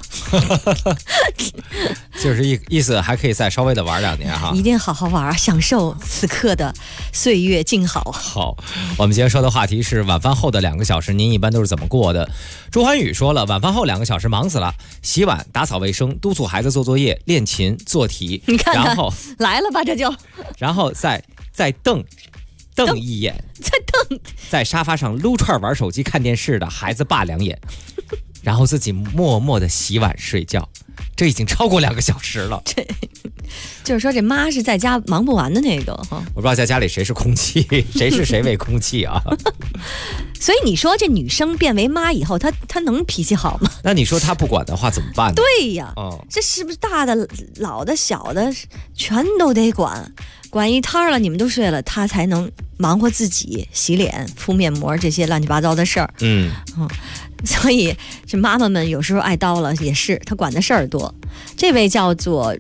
就是意思还可以再稍微的玩2年哈， 一定好好玩，享受此刻的岁月静好。 好，我们今天说的话题是晚饭后的2个小时，您一般都是怎么过的？朱欢宇说了，晚饭后2个小时忙死了，洗碗、打扫卫生、督促孩子做作业、练琴、做题， 你看看然后来了吧，这就， 然后再瞪一眼， 再瞪， 在沙发上撸串玩手机看电视的孩子爸2眼。 然后自己默默的洗碗睡觉，这已经超过2个小时了。 对，就是说这妈是在家忙不完的那个哈。 我不知道在家里谁是空气，谁是谁为空气啊？ 所以你说这女生变为妈以后，她能脾气好吗？ 那你说她不管的话怎么办呢？ 对呀，这是不是大的、老的、小的全都得管？管一摊了，你们都睡了，她才能忙活自己洗脸、敷面膜这些乱七八糟的事儿。所以这妈妈们有时候爱叨了，也是她管的事儿多。这位叫做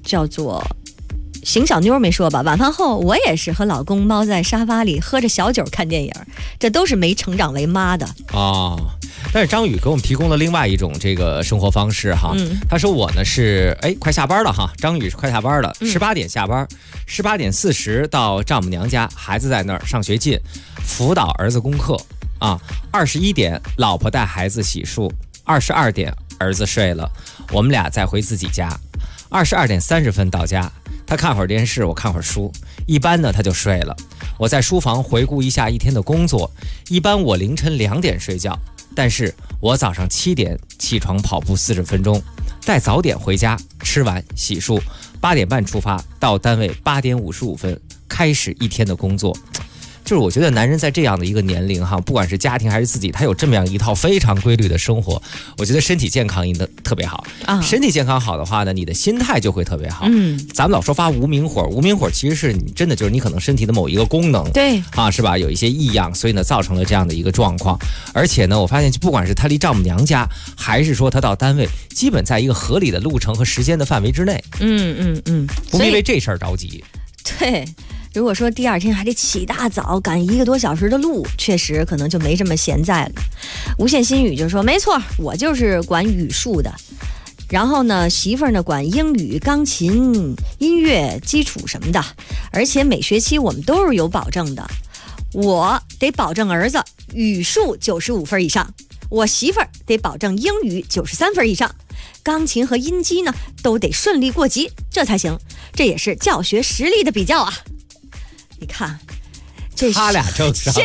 邢小妞没说吧？晚饭后我也是和老公猫在沙发里喝着小酒看电影，这都是没成长为妈的哦。但是张宇给我们提供了另外一种这个生活方式哈。他说我呢是快下班了哈，张宇是快下班了，18点下班，18点40到丈母娘家，孩子在那儿上学近，辅导儿子功课啊。21点老婆带孩子洗漱，22点儿子睡了，我们俩再回自己家，22点30分到家。他看会儿电视，我看会儿书，一般呢他就睡了。我在书房回顾一下一天的工作，一般我凌晨2点睡觉，但是我早上7点起床跑步40分钟，带早点回家，吃完洗漱，8点半出发，到单位8点55分开始一天的工作。就是我觉得男人在这样的一个年龄哈，不管是家庭还是自己，他有这么样一套非常规律的生活，我觉得身体健康应该特别好啊。身体健康好的话呢，你的心态就会特别好。咱们老说发无名火，无名火其实是你真的就是你可能身体的某一个功能，对啊，是吧？有一些异样，所以呢造成了这样的一个状况。而且呢，我发现不管是他离丈母娘家，还是说他到单位，基本在一个合理的路程和时间的范围之内。不必为这事儿着急。 对。如果说第二天还得起大早赶1个多小时的路，确实可能就没这么闲在了。无限心语就说没错，我就是管语数的，然后呢媳妇儿呢管英语、钢琴、音乐基础什么的，而且每学期我们都是有保证的。我得保证儿子语数95分以上，我媳妇儿得保证英语93分以上，钢琴和音基呢都得顺利过级，这才行。这也是教学实力的比较啊。你看， 他俩正上了，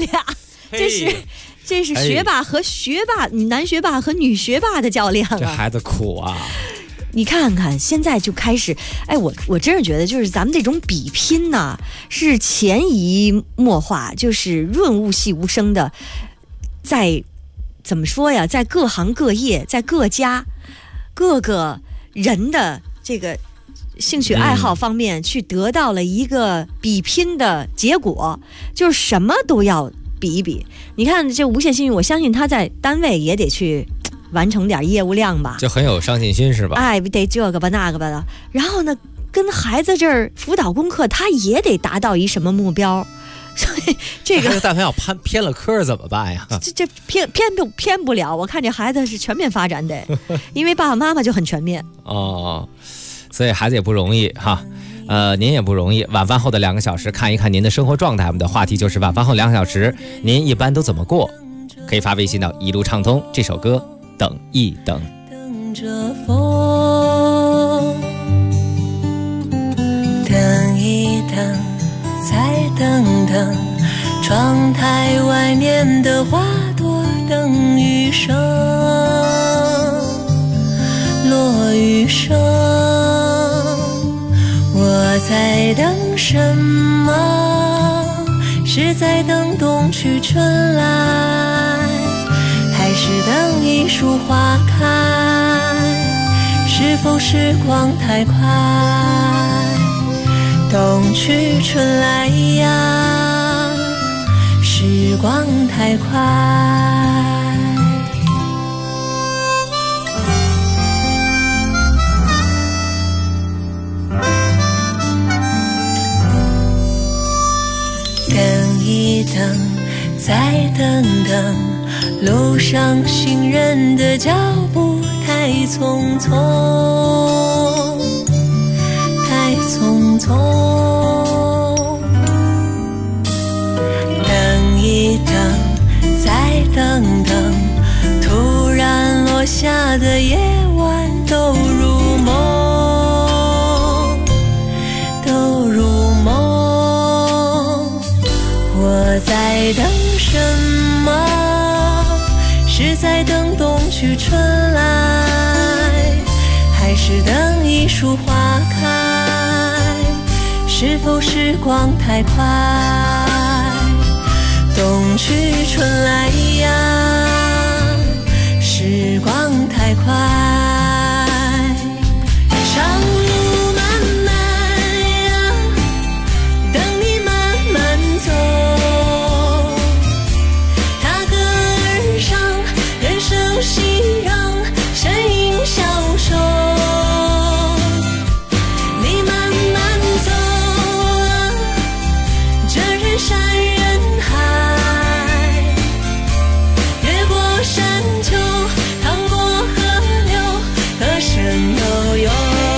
这是学霸和学霸，男学霸和女学霸的较量啊！ 这孩子苦啊！ 你看看，现在就开始，我真是觉得，就是咱们这种比拼呐，是潜移默化，就是润物细无声的，在怎么说呀，在各行各业，在各家各个人的这个兴趣爱好方面去得到了一个比拼的结果，就是什么都要比一比。你看这无限幸运，我相信他在单位也得去完成点业务量吧， 就很有上进心是吧？ 得这个吧那个吧的。然后呢，跟孩子这儿辅导功课，他也得达到一什么目标。所以这个但凡要偏了科怎么办呀？ 这偏不了。我看这孩子是全面发展的，因为爸爸妈妈就很全面哦。所以孩子也不容易哈，您也不容易。晚饭后的2个小时，看一看您的生活状态。我们的话题就是晚饭后2个小时，您一般都怎么过？可以发微信到一路畅通。这首歌等一等， 等着风，等一等，再等等，窗台外面的花朵等雨声，落雨声。我在等什么？是在等冬去春来，还是等一束花开？是否时光太快？冬去春来呀，时光太快。等一等，再等等，路上行人的脚步太匆匆，太匆匆。等一等，再等等，突然落下的夜晚都如梦，都如梦。我在等什么？是是在等冬去春来，还是等一树花开？是否时光太快，冬去春来呀，时光太快。长路漫漫呀，等你慢慢走。踏歌而上，人生熙攘，身影消瘦。你慢慢走啊，这人山人海，越过山丘，趟过河流，歌声悠悠。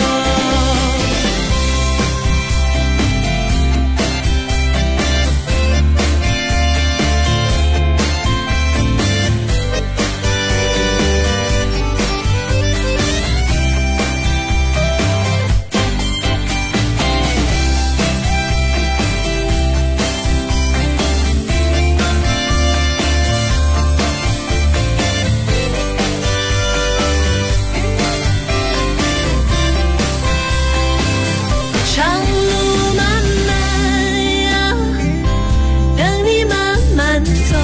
长路漫漫呀，等你慢慢走。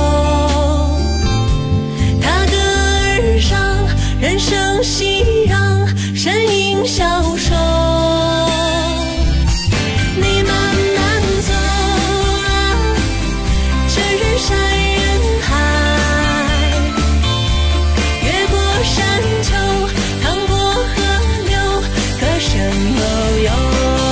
踏歌而上，人生熙攘，身影消瘦。你慢慢走啊，这人山人海，越过山丘，趟过河流，歌声悠悠。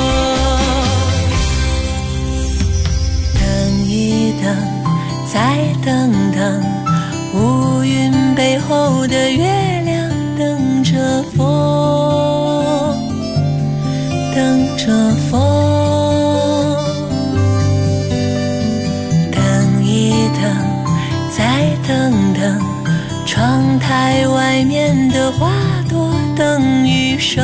等一等，再等等，乌云背后的月亮等着风，等着风。等一等，再等等，窗台外面的花朵等雨声，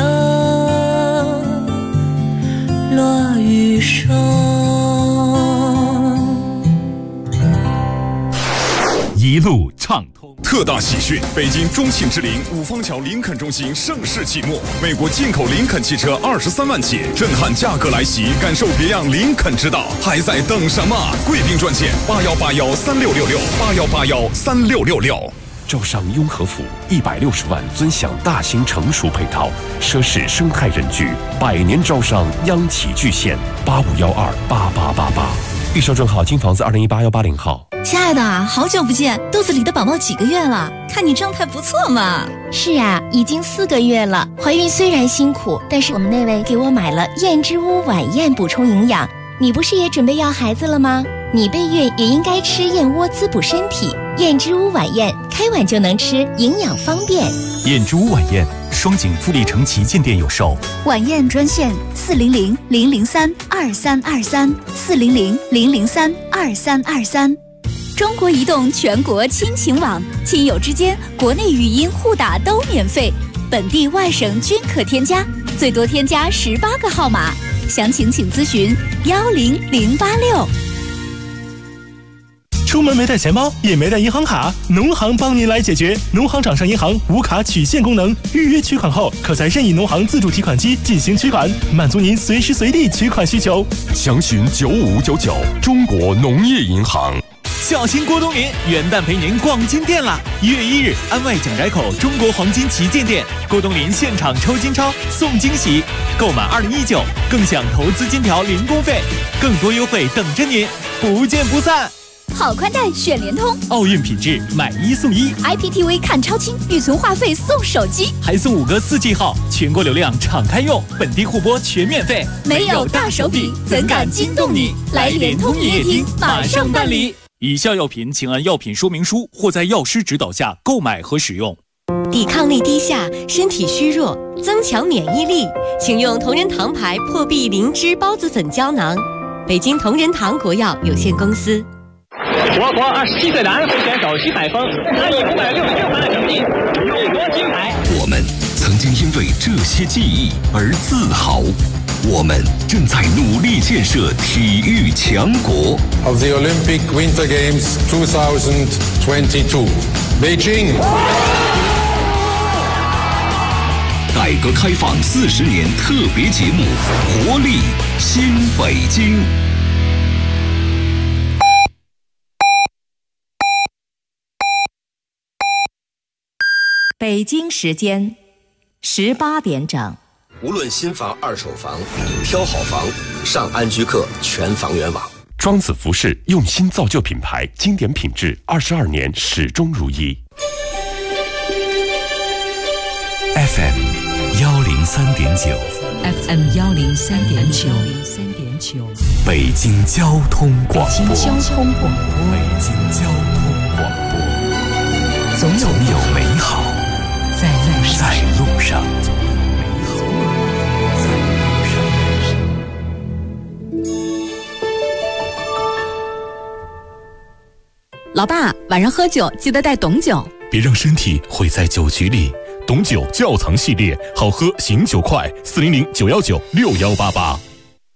落雨声。 一路畅通。特大喜讯！北京中信之林五方桥林肯中心盛世启幕，美国进口林肯汽车23万起，震撼价格来袭，感受别样林肯之道，还在等什么？贵宾专线81813666，81813666。 招商雍和府160万尊享大型成熟配套，奢侈生态人居，100年招商央企巨献，85128888。预售证号金房子2018-180号。 亲爱的，好久不见，肚子里的宝宝几个月了？看你状态不错嘛。 是啊，已经4个月了。怀孕虽然辛苦，但是我们那位给我买了燕之屋晚宴补充营养。你不是也准备要孩子了吗？你备孕也应该吃燕窝滋补身体。燕之屋晚宴开碗就能吃，营养方便。 燕之屋晚宴，双井富力城旗舰店有售。 晚宴专线400-003-2323，400-003-2323。中国移动全国亲情网，亲友之间国内语音互打都免费，本地外省均可添加，最多添加18个号码。详情请咨询10086。 出门没带钱包，也没带银行卡，农行帮您来解决。农行掌上银行无卡取现功能，预约取款后，可在任意农行自助提款机进行取款，满足您随时随地取款需求。 详询9599，中国农业银行。 小型郭冬临元旦陪您逛金店啦！1月1日，安外蒋宅口中国黄金旗舰店，郭冬临现场抽金钞送惊喜，购满2019更享投资金条零工费，更多优惠等着您，不见不散。 好宽带选联通， 奥运品质买1送1 ，IPTV 看超清，预存话费送手机， 还送5个4G 号，全国流量敞开用，本地互播全免费。 没有大手笔，怎敢惊动你？来联通营业厅马上办理。 以下药品请按药品说明书或在药师指导下购买和使用。 抵抗力低下，身体虚弱，增强免疫力，请用同仁堂牌破壁灵芝孢子粉胶囊。北京同仁堂国药有限公司。 我国27岁男飞选手徐海峰，他以566分的成绩勇夺金牌。 我们曾经因为这些记忆而自豪。 我们正在努力建设体育强国。 Of the Olympic Winter Games 2022, Beijing. 改革开放40年特别节目，活力新北京。 北京时间18点整。 无论新房、二手房，挑好房，上安居客全房源网。 庄子服饰用心造就品牌，经典品质，22年始终如一。 FM 103.9 FM 103.9， 北京交通广播。 北京交通广播，总有美好在路上。 老爸，晚上喝酒记得带董酒， 别让身体毁在酒局里。董酒窖藏系列，好喝醒酒快，400-919-6188。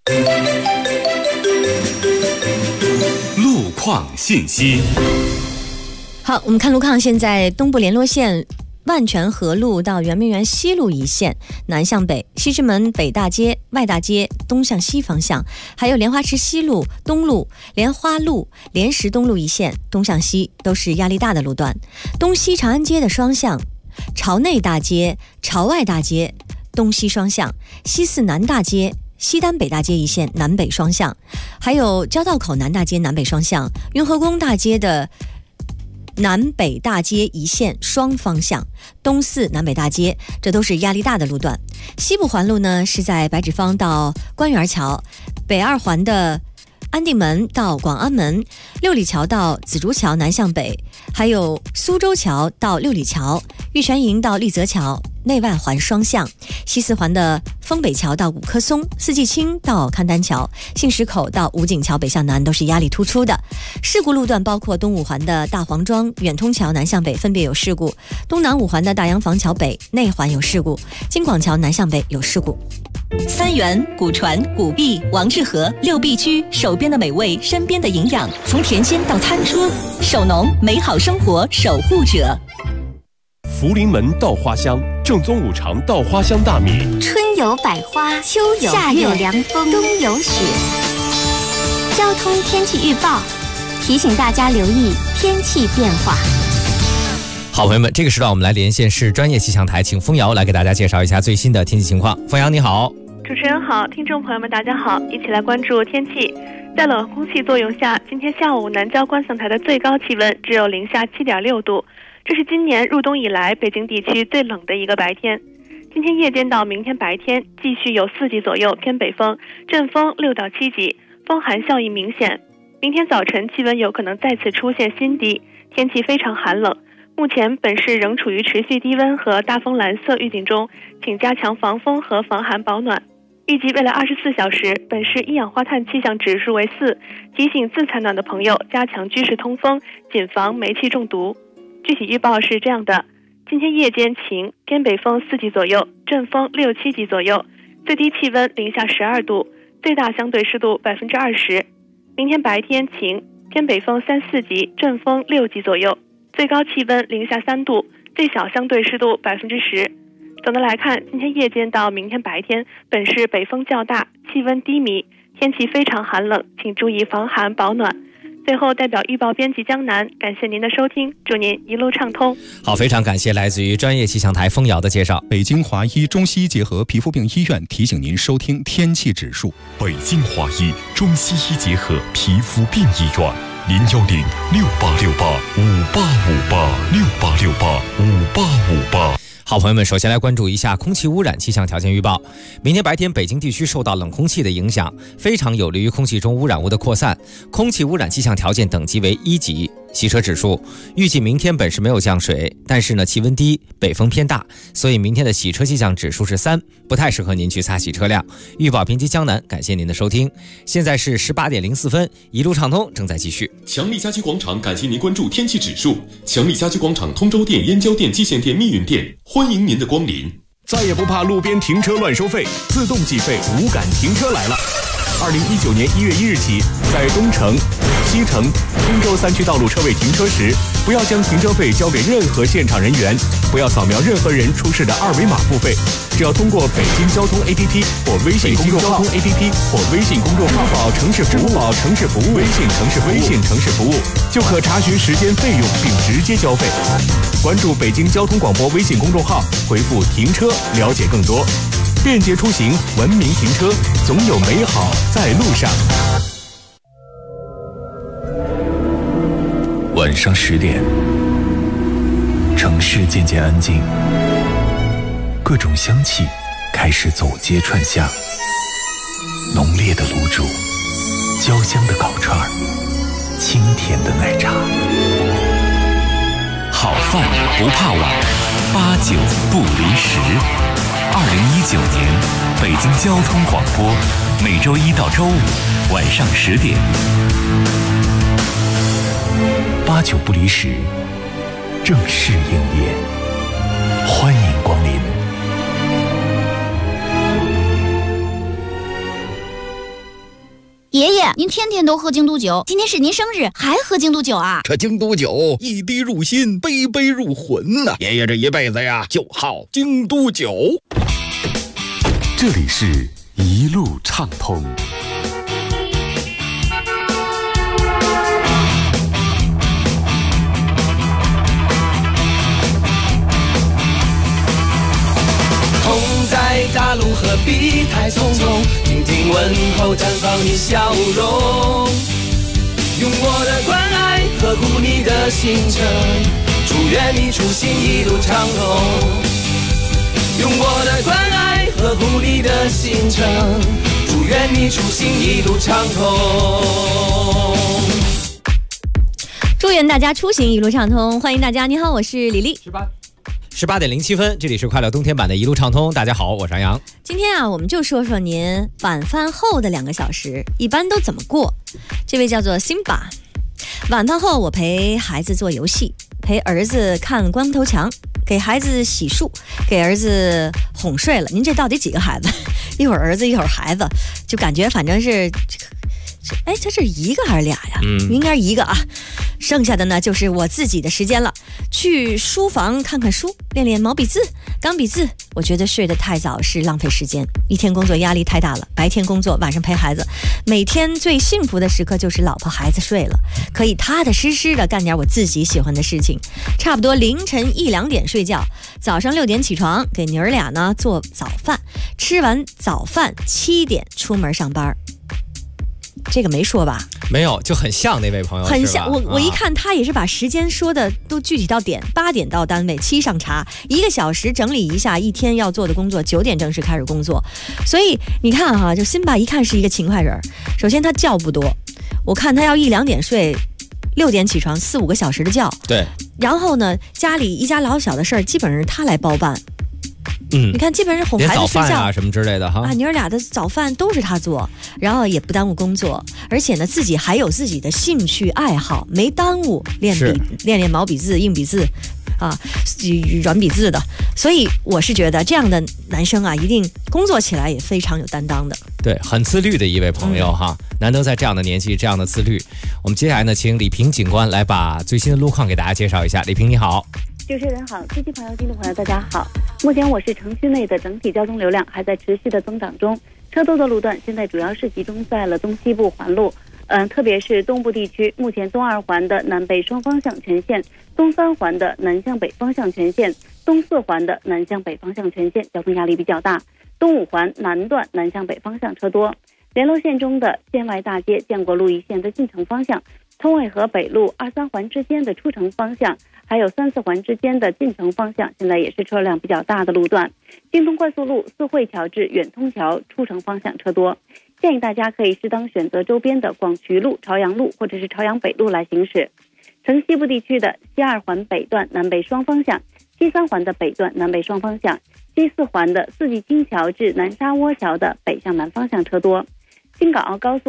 路况信息。 好，我们看路况，现在东部联络线万泉河路到圆明园西路一线南向北，西直门北大街、外大街东向西方向，还有莲花池西路、东路、莲花路、莲石东路一线东向西都是压力大的路段。东西长安街的双向，朝内大街、朝外大街东西双向，西四南大街、西单北大街一线南北双向，还有交道口南大街南北双向，雍和宫大街的南北大街一线双方向，东四南北大街，这都是压力大的路段。西部环路呢是在白纸坊到官园桥，北二环的安定门到广安门，六里桥到紫竹桥南向北，还有苏州桥到六里桥，玉泉营到丽泽桥内外环双向，西四环的丰北桥到五棵松，四季青到勘丹桥，杏石口到武警桥北向南都是压力突出的。事故路段包括东五环的大黄庄、远通桥南向北分别有事故，东南五环的大洋房桥北内环有事故，京广桥南向北有事故。 三元、古传、古碧、王致和六必居，手边的美味，身边的营养，从甜鲜到餐桌，手农美好生活守护者。 福临门稻花香，正宗五常稻花香大米。 春有百花，秋有夏有凉风， 冬有雪。交通天气预报提醒大家留意天气变化。 好朋友们，这个时段我们来连线市专业气象台，请风瑶来给大家介绍一下最新的天气情况。风瑶你好。 主持人好，听众朋友们大家好，一起来关注天气。在冷空气作用下，今天下午南郊观象台的最高气温只有零下7.6度，这是今年入冬以来北京地区最冷的一个白天。今天夜间到明天白天继续有4级左右偏北风，阵风6到7级，风寒效应明显。明天早晨气温有可能再次出现新低，天气非常寒冷。目前本市仍处于持续低温和大风蓝色预警中，请加强防风和防寒保暖。预计未来24小时，本市一氧化碳气象指数为4，提醒自采暖的朋友加强居室通风，谨防煤气中毒。具体预报是这样的：今天夜间晴，偏北风4级左右，阵风6、7级左右，最低气温零下12度，最大相对湿度20%。明天白天晴，偏北风3、4级，阵风6级左右，最高气温零下3度，最小相对湿度10%。总的来看，今天夜间到明天白天，本市北风较大，气温低迷，天气非常寒冷，请注意防寒保暖。最后，代表预报编辑江南，感谢您的收听，祝您一路畅通。 好，非常感谢来自于专业气象台风瑶的介绍。 北京华医中西医结合皮肤病医院提醒您收听天气指数。 北京华医中西医结合皮肤病医院，010-6868-5858，6868-5858。 好朋友们，首先来关注一下空气污染气象条件预报。明天白天北京地区受到冷空气的影响，非常有利于空气中污染物的扩散，空气污染气象条件等级为1级。洗车指数预计明天本市没有降水，但是呢气温低，北风偏大，所以明天的洗车气象指数是3，不太适合您去擦洗车辆。预报编辑江南，感谢您的收听。现在是18点04分，一路畅通正在继续。 强力家居广场感谢您关注天气指数。强力家居广场通州店、燕郊店、蓟县店、密云店，欢迎您的光临。 再也不怕路边停车乱收费，自动计费无感停车来了。2019年1月1日起，在东城、西城、通州3区道路车位停车时，不要将停车费交给任何现场人员，不要扫描任何人出示的二维码付费，只要通过北京交通 APP 或微信公众号、支付宝城市服务、微信城市服务，就可查询时间费用并直接交费。关注北京交通广播微信公众号，回复“停车”了解更多。便捷出行，文明停车，总有美好在路上。 晚上10点，城市渐渐安静，各种香气开始走街串巷，浓烈的卤煮，焦香的烤串，清甜的奶茶。好饭不怕晚，8、9不离10。2019年，北京交通广播，每周1到周5晚上10点，8、9不离10，正式营业，欢迎光临。 爷爷，您天天都喝京都酒，今天是您生日，还喝京都酒啊？ 这京都酒一滴入心，杯杯入魂呐！爷爷这一辈子呀，就好京都酒。 这里是一路畅通。 同在大陆何必太匆匆，听听问候绽放你笑容，用我的关爱呵护你的行程，祝愿你出行一路畅通，用我的关爱呵护你的行程，祝愿你出行一路畅通。 祝愿大家出行一路畅通，欢迎大家，你好，我是李丽。 18点07分，这里是快乐冬天版的一路畅通。大家好，我是杨洋。 今天啊，我们就说说您晚饭后的2个小时一般都怎么过。这位叫做辛巴，晚饭后我陪孩子做游戏，陪儿子看光头强，给孩子洗漱，给儿子哄睡了。您这到底几个孩子？一会儿儿子一会儿孩子，就感觉反正是哎，这是1个还是2呀？应该是1个啊。剩下的呢就是我自己的时间了，去书房看看书，练练毛笔字、钢笔字。我觉得睡得太早是浪费时间，一天工作压力太大了，白天工作，晚上陪孩子。每天最幸福的时刻就是老婆孩子睡了，可以踏踏实实的干点我自己喜欢的事情。差不多凌晨1、2点睡觉，早上6点起床，给女儿俩呢做早饭，吃完早饭7点出门上班。这个没说吧？ 没有，就很像那位朋友， 很像。我一看他也是把时间说的都具体到点，8点到单位，7上茶，1个小时整理一下一天要做的工作，9点正式开始工作。所以你看哈，就辛巴一看是一个勤快人。首先他觉不多，我看他要1、2点睡，6点起床，4、5个小时的觉。 对。 然后呢，家里一家老小的事儿基本上是他来包办。你看基本上哄孩子睡觉啊什么之类的哈， 女儿俩的早饭都是他做，然后也不耽误工作，而且呢自己还有自己的兴趣爱好，没耽误练毛笔字、硬笔字啊、软笔字的。所以我是觉得这样的男生啊，一定工作起来也非常有担当的。 对，很自律的一位朋友哈，难得在这样的年纪这样的自律。我们接下来呢，请李平警官来把最新的路况给大家介绍一下。李平你好。 主持人好，司机朋友、听众朋友大家好。目前我市城区内的整体交通流量还在持续的增长中，车多的路段现在主要是集中在了东西部环路，特别是东部地区，目前东2环的南北双方向全线，东3环的南向北方向全线，东4环的南向北方向全线交通压力比较大，东5环南段南向北方向车多。联络线中的线外大街建国路一线的进城方向，通渭河北路2、3环之间的出城方向，还有3、4环之间的进城方向，现在也是车辆比较大的路段。京通快速路四惠桥至远通桥出城方向车多，建议大家可以适当选择周边的广渠路、朝阳路或者是朝阳北路来行驶。城西部地区的西2环北段南北双方向，西3环的北段南北双方向，西4环的四季青桥至南沙窝桥的北向南方向车多。京港澳高速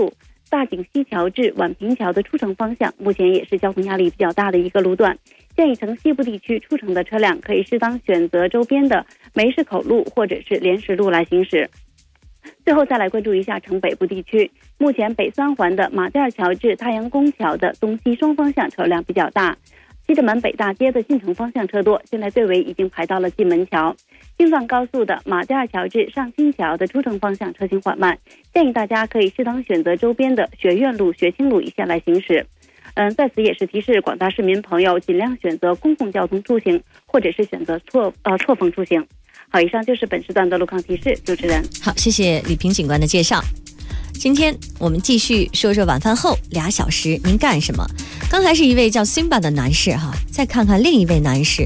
大井西桥至宛平桥的出城方向，目前也是交通压力比较大的一个路段。建议城西部地区出城的车辆可以适当选择周边的梅市口路或者是莲石路来行驶。最后再来关注一下城北部地区，目前北三环的马甸桥至太阳宫桥的东西双方向车辆比较大，西直门北大街的进城方向车多，现在队尾已经排到了蓟门桥。京藏高速的马甸桥至上清桥的出城方向车行缓慢，建议大家可以适当选择周边的学院路、学清路一线来行驶。在此也是提示广大市民朋友，尽量选择公共交通出行，或者是选择错峰出行。好，以上就是本时段的路况提示。主持人， 好，谢谢李平警官的介绍。今天我们继续说说晚饭后2小时您干什么。刚才是一位叫 Simba 的男士哈，再看看另一位男士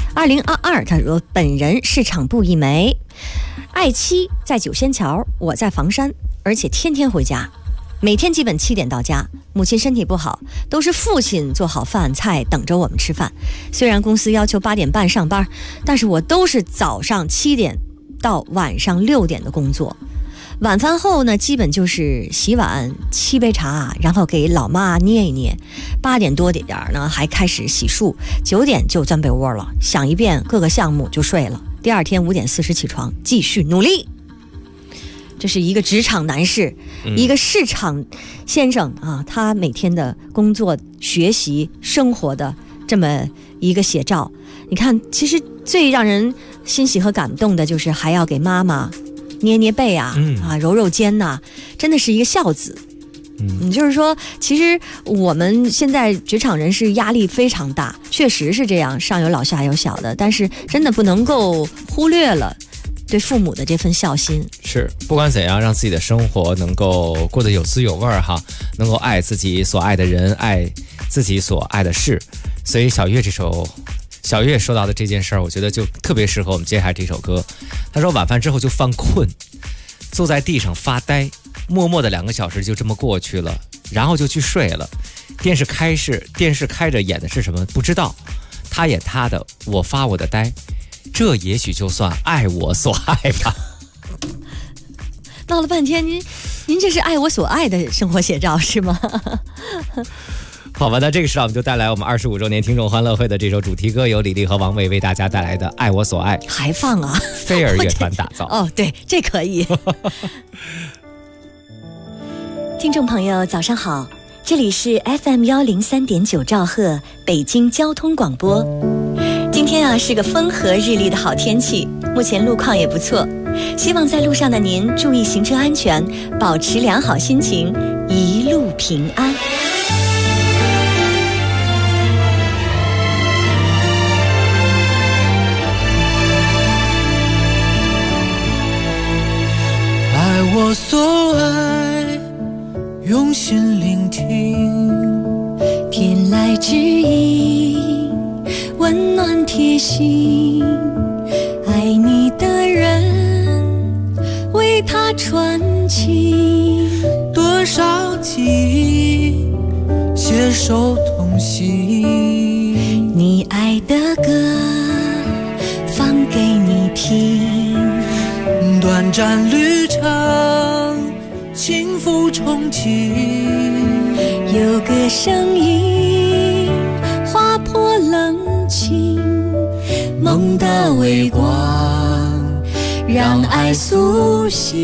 ，2022，他说本人市场部一枚，爱妻在九仙桥，我在房山，而且天天回家，每天基本7点到家。母亲身体不好，都是父亲做好饭菜等着我们吃饭。虽然公司要求8点半上班，但是我都是早上7点到晚上6点的工作。晚饭后呢，基本就是洗碗、沏杯茶，然后给老妈捏一捏。8点多点呢，还开始洗漱，9点就钻被窝了，想一遍各个项目就睡了。第二天5点40起床，继续努力。这是一个职场男士，一个市场先生啊，他每天的工作、学习、生活的这么一个写照。你看，其实最让人欣喜和感动的就是还要给妈妈捏捏背啊，揉揉肩呐，真的是一个孝子。就是说，其实我们现在职场人士压力非常大，确实是这样，上有老下有小的，但是真的不能够忽略了对父母的这份孝心。 是，不管怎样，让自己的生活能够过得有滋有味哈，能够爱自己所爱的人，爱自己所爱的事。所以小月说到的这件事儿，我觉得就特别适合我们接下来这首歌。他说晚饭之后就犯困，坐在地上发呆，默默的2个小时就这么过去了，然后就去睡了。电视开着，演的是什么不知道，他演他的，我发我的呆，这也许就算爱我所爱吧。 闹了半天，您这是爱我所爱的生活写照是吗？ 好吧，那这个时候我们就带来我们25周年听众欢乐会的这首主题歌，由李丽和王伟为大家带来的《爱我所爱》， 还放啊？ 飞儿乐团打造。 哦，对，这可以。听众朋友，早上好，这里是 FM103.9兆赫北京交通广播。今天啊是个风和日丽的好天气，目前路况也不错，希望在路上的您注意行车安全，保持良好心情，一路平安。 爱我所爱，用心聆听， 天籁之音，温暖贴心。爱你的人，为他传情。 多少记忆，携手同行。 你爱的歌，放给你听。 短暂旅程，幸福憧憬。 有个声音划破冷清，梦的微光让爱苏醒。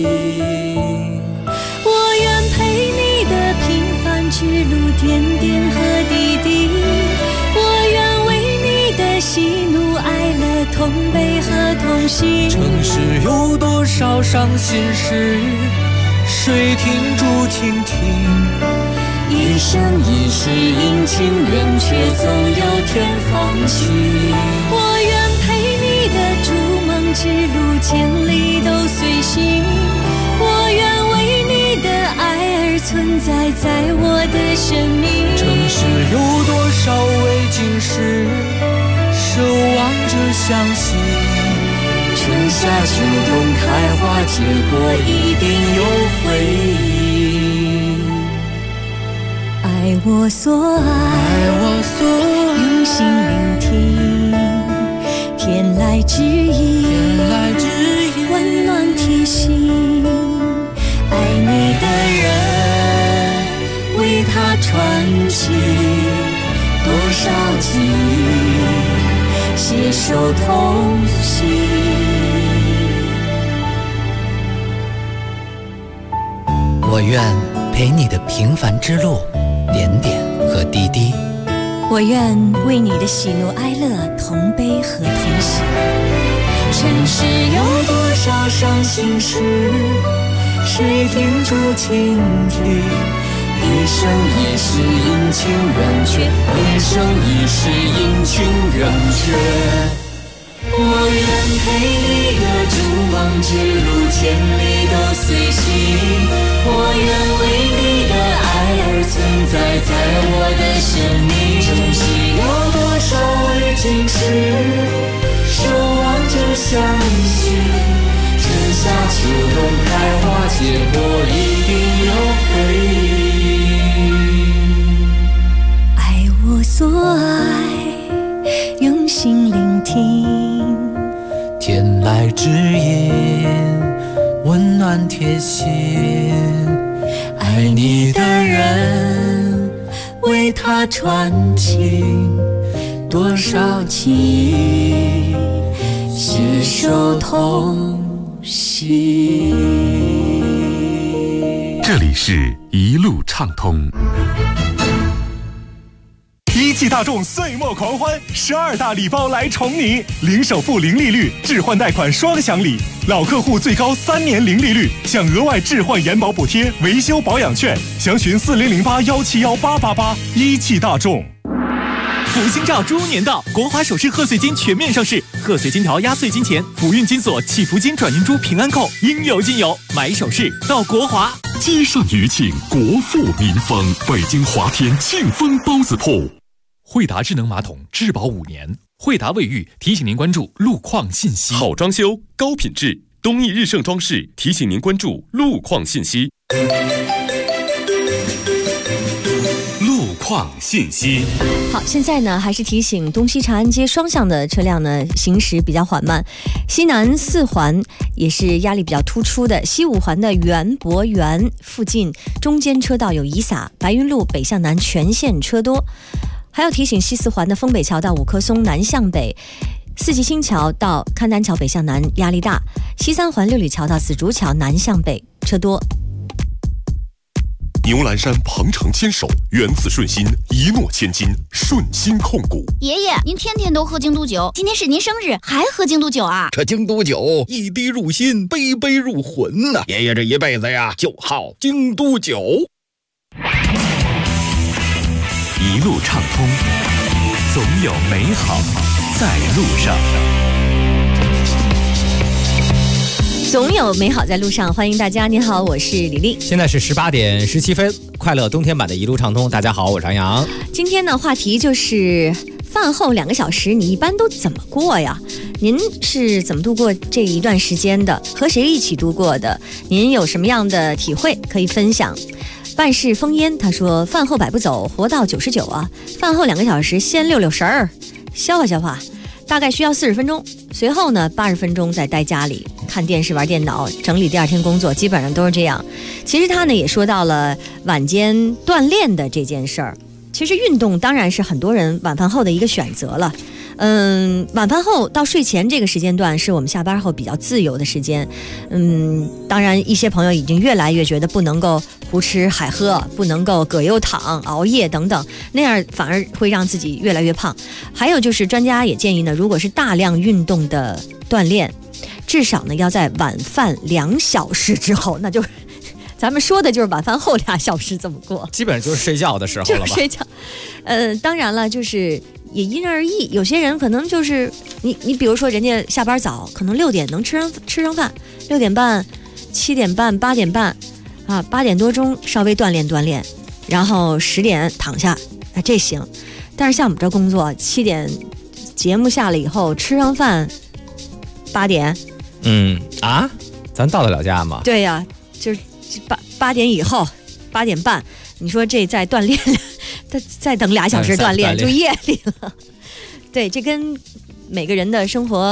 我愿陪你的平凡之路，点点和滴滴。我愿为你的喜怒哀乐同悲和同行。 城市有多少伤心事，谁听住倾听？ 一生一世阴晴圆缺，总有天放晴。我愿陪你的逐梦之路，千里都随行。我愿为你的爱而存在，在我的生命。 城市有多少未经事，守望着相信。 春夏秋冬开花结果，一定有回应。爱我所爱，用心聆听，天籁之音，温暖贴心。爱你的人， 传奇，多少记忆携手同行。 我愿陪你的平凡之路，点点和滴滴。 我愿为你的喜怒哀乐同悲和同喜。 尘世有多少伤心事，谁停住倾听？一生一世阴晴圆缺，一生一世阴晴圆缺。我愿陪你的逐梦之路，千里都随行。我愿为你的爱而存在，在我的生命。尘世有多少未经事，守望着相信。春夏秋冬开花结果，一定有回应。 爱我所爱，用心聆听。 天籁之音，温暖贴心。 爱你的人，为他传情，多少情谊携手同行。 这里是一路畅通。 一汽大众岁末狂欢，12大礼包来宠你，零首付零利率，置换贷款双享礼，老客户最高3年零利率，享额外置换延保补贴、维修保养券，详询4008171888。一汽大众。福星照猪年到，国华首饰贺岁金全面上市，贺岁金条压岁金钱、福运金锁、祈福金转运珠、平安扣应有尽有，买首饰到国华。 积善余庆，国富民丰，北京华天庆丰包子铺。 惠达智能马桶质保5年，惠达卫浴提醒您关注路况信息。 好装修，高品质，东益日盛装饰提醒您关注路况信息。 路况信息。 好，现在呢还是提醒东西长安街双向的车辆呢行驶比较缓慢，西南4环也是压力比较突出的，西5环的园博园附近中间车道有遗撒，白云路北向南全线车多。还要提醒西4环的丰北桥到五棵松南向北，四季新桥到勘丹桥北向南压力大，西3环六里桥到紫竹桥南向北车多。 牛栏山鹏程牵手，原子顺心，一诺千金，顺心控股。 爷爷，您天天都喝京都酒，今天是您生日，还喝京都酒啊？ 这京都酒一滴入心，杯杯入魂呐！爷爷这一辈子呀，就好京都酒。 一路畅通，总有美好在路上。 总有美好在路上，欢迎大家。你好，我是李丽。 现在是18点17分，快乐冬天版的一路畅通。大家好，我是杨洋。 今天呢，话题就是饭后2个小时，你一般都怎么过呀？您是怎么度过这一段时间的？和谁一起度过的？您有什么样的体会可以分享？万事烽烟他说，饭后百步走，活到99啊。饭后2个小时，先溜溜神儿，消化消化，大概需要40分钟。随后呢，80分钟在待家里看电视、玩电脑、整理第2天工作，基本上都是这样。其实他呢也说到了晚间锻炼的这件事儿。其实运动当然是很多人晚饭后的一个选择了。晚饭后到睡前这个时间段是我们下班后比较自由的时间。当然一些朋友已经越来越觉得不能够胡吃海喝，不能够葛优躺、熬夜等等，那样反而会让自己越来越胖。还有就是专家也建议呢，如果是大量运动的锻炼，至少呢要在晚饭2小时之后，那就是咱们说的就是晚饭后2小时怎么过， 基本上就是睡觉的时候了吧？ 就是睡觉。当然了，就是也因人而异，有些人可能就是你比如说人家下班早，可能6点能吃上饭，6点半、7点半、8点半啊，8点多钟稍微锻炼锻炼，然后10点躺下，这行。但是像我们这工作，7点节目下了以后吃上饭，8点， 咱到得了家吗？ 对呀，就是8点以后，8点半，你说这再锻炼，再等2小时锻炼就夜里了。对，这跟每个人的生活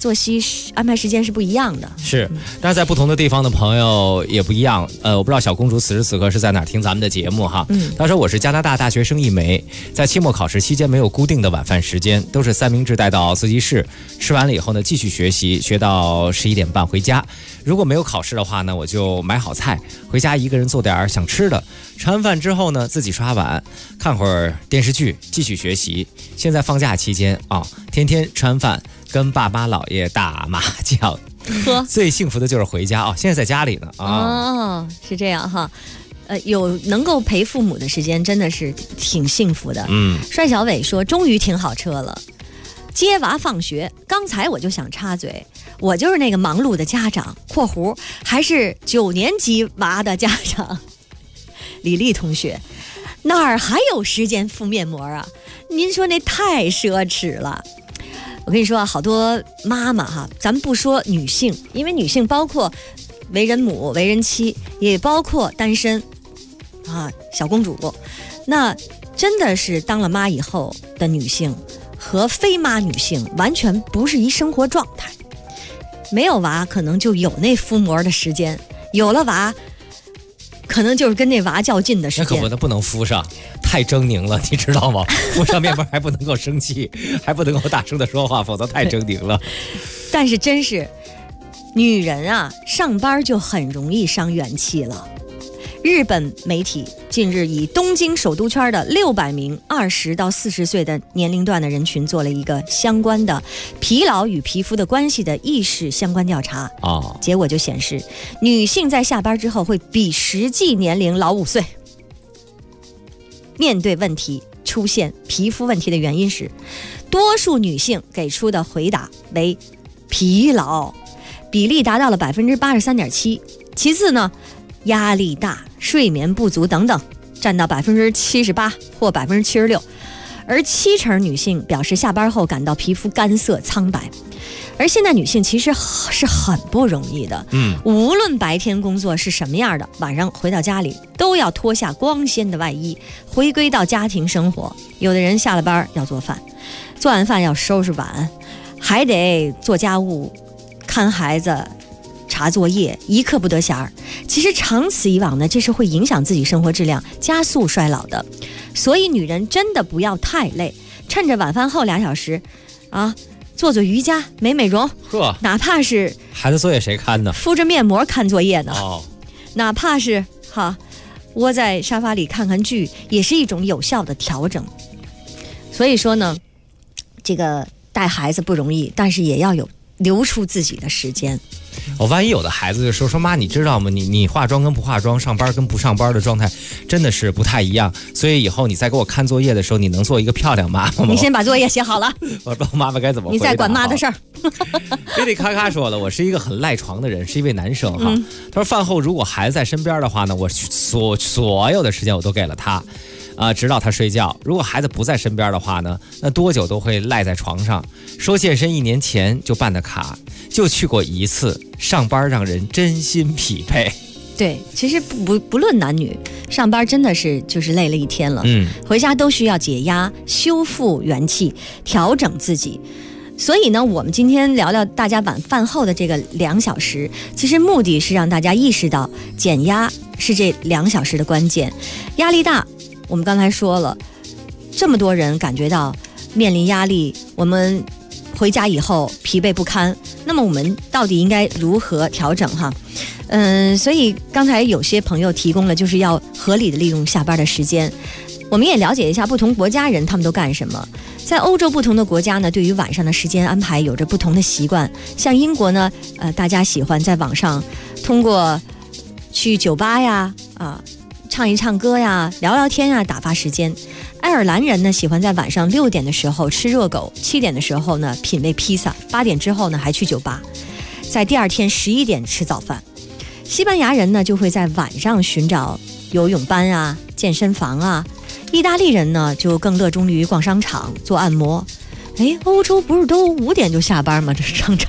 作息安排时间是不一样的。 是，但是在不同的地方的朋友也不一样。我不知道小公主此时此刻是在哪听咱们的节目哈。她说我是加拿大大学生一枚，在期末考试期间没有固定的晚饭时间，都是三明治带到自习室，吃完了以后呢继续学习，学到11点半回家。如果没有考试的话呢，我就买好菜回家，一个人做点想吃的，吃完饭之后呢自己刷碗，看会儿电视剧，继续学习。现在放假期间啊，天天吃完饭跟爸妈姥爷打麻将，最幸福的就是回家啊！现在在家里呢啊。 哦，是这样哈。有能够陪父母的时间，真的是挺幸福的。帅小伟说，终于停好车了，接娃放学。刚才我就想插嘴，我就是那个忙碌的家长（括弧还是9年级娃的家长）。李丽同学，哪儿还有时间敷面膜啊？您说那太奢侈了。我跟你说，好多妈妈哈，咱们不说女性，因为女性包括为人母、为人妻，也包括单身啊，小公主。那真的是当了妈以后的女性和非妈女性完全不是一生活状态。没有娃可能就有那敷膜的时间，有了娃可能就是跟那娃较劲的时间。 那不能敷上，太狰狞了，你知道吗？敷上面膜还不能够生气，还不能够大声的说话，否则太狰狞了。 但是真是女人啊，上班就很容易伤元气了。日本媒体近日以东京首都圈的600名20到40岁的年龄段的人群做了一个相关的疲劳与皮肤的关系的意识相关调查。结果就显示，女性在下班之后会比实际年龄老5岁。面对问题出现皮肤问题的原因时，多数女性给出的回答为疲劳，比例达到了83.7%。其次呢，压力大、睡眠不足等等，占到78%或76%。而70%女性表示下班后感到皮肤干涩苍白。而现在女性其实是很不容易的，无论白天工作是什么样的，晚上回到家里都要脱下光鲜的外衣，回归到家庭生活。有的人下了班要做饭，做完饭要收拾碗，还得做家务、看孩子、查作业，一刻不得闲儿。其实长此以往呢，这是会影响自己生活质量，加速衰老的。所以女人真的不要太累，趁着晚饭后2小时啊，做做瑜伽、美美容，哪怕是孩子作业谁看呢？ 敷着面膜看作业呢。哪怕是窝在沙发里看看剧，也是一种有效的调整。所以说呢，这个带孩子不容易，但是也要有留出自己的时间。 万一有的孩子就说妈，你知道吗？你化妆跟不化妆，上班跟不上班的状态真的是不太一样。所以以后你在给我看作业的时候，你能做一个漂亮妈妈吗？ 你先把作业写好了。 我不知道妈妈该怎么回答。 你再管妈的事儿。 贝里咔咔说了，我是一个很赖床的人，是一位男生哈。他说饭后如果孩子在身边的话呢，我所有的时间我都给了他。直到他睡觉。如果孩子不在身边的话呢，那多久都会赖在床上。说健身1年前就办的卡，就去过1次，上班让人真心匹配。 对，其实不论男女，上班真的是就是累了一天了，回家都需要解压、修复元气、调整自己。所以呢，我们今天聊聊大家晚饭后的这个2小时，其实目的是让大家意识到减压是这2小时的关键。压力大，我们刚才说了，这么多人感觉到面临压力，我们回家以后疲惫不堪，那么我们到底应该如何调整哈？所以刚才有些朋友提供了，就是要合理的利用下班的时间。我们也了解一下不同国家人他们都干什么。在欧洲不同的国家呢，对于晚上的时间安排有着不同的习惯。像英国呢，大家喜欢在网上通过去酒吧呀，唱一唱歌呀，聊聊天呀，打发时间。爱尔兰人呢，喜欢在晚上6点的时候吃热狗，7点的时候呢品味披萨，8点之后呢还去酒吧，在第二天11点吃早饭。西班牙人呢就会在晚上寻找游泳班啊、健身房啊。意大利人呢就更热衷于逛商场、做按摩。欧洲不是都5点就下班吗？这是商场。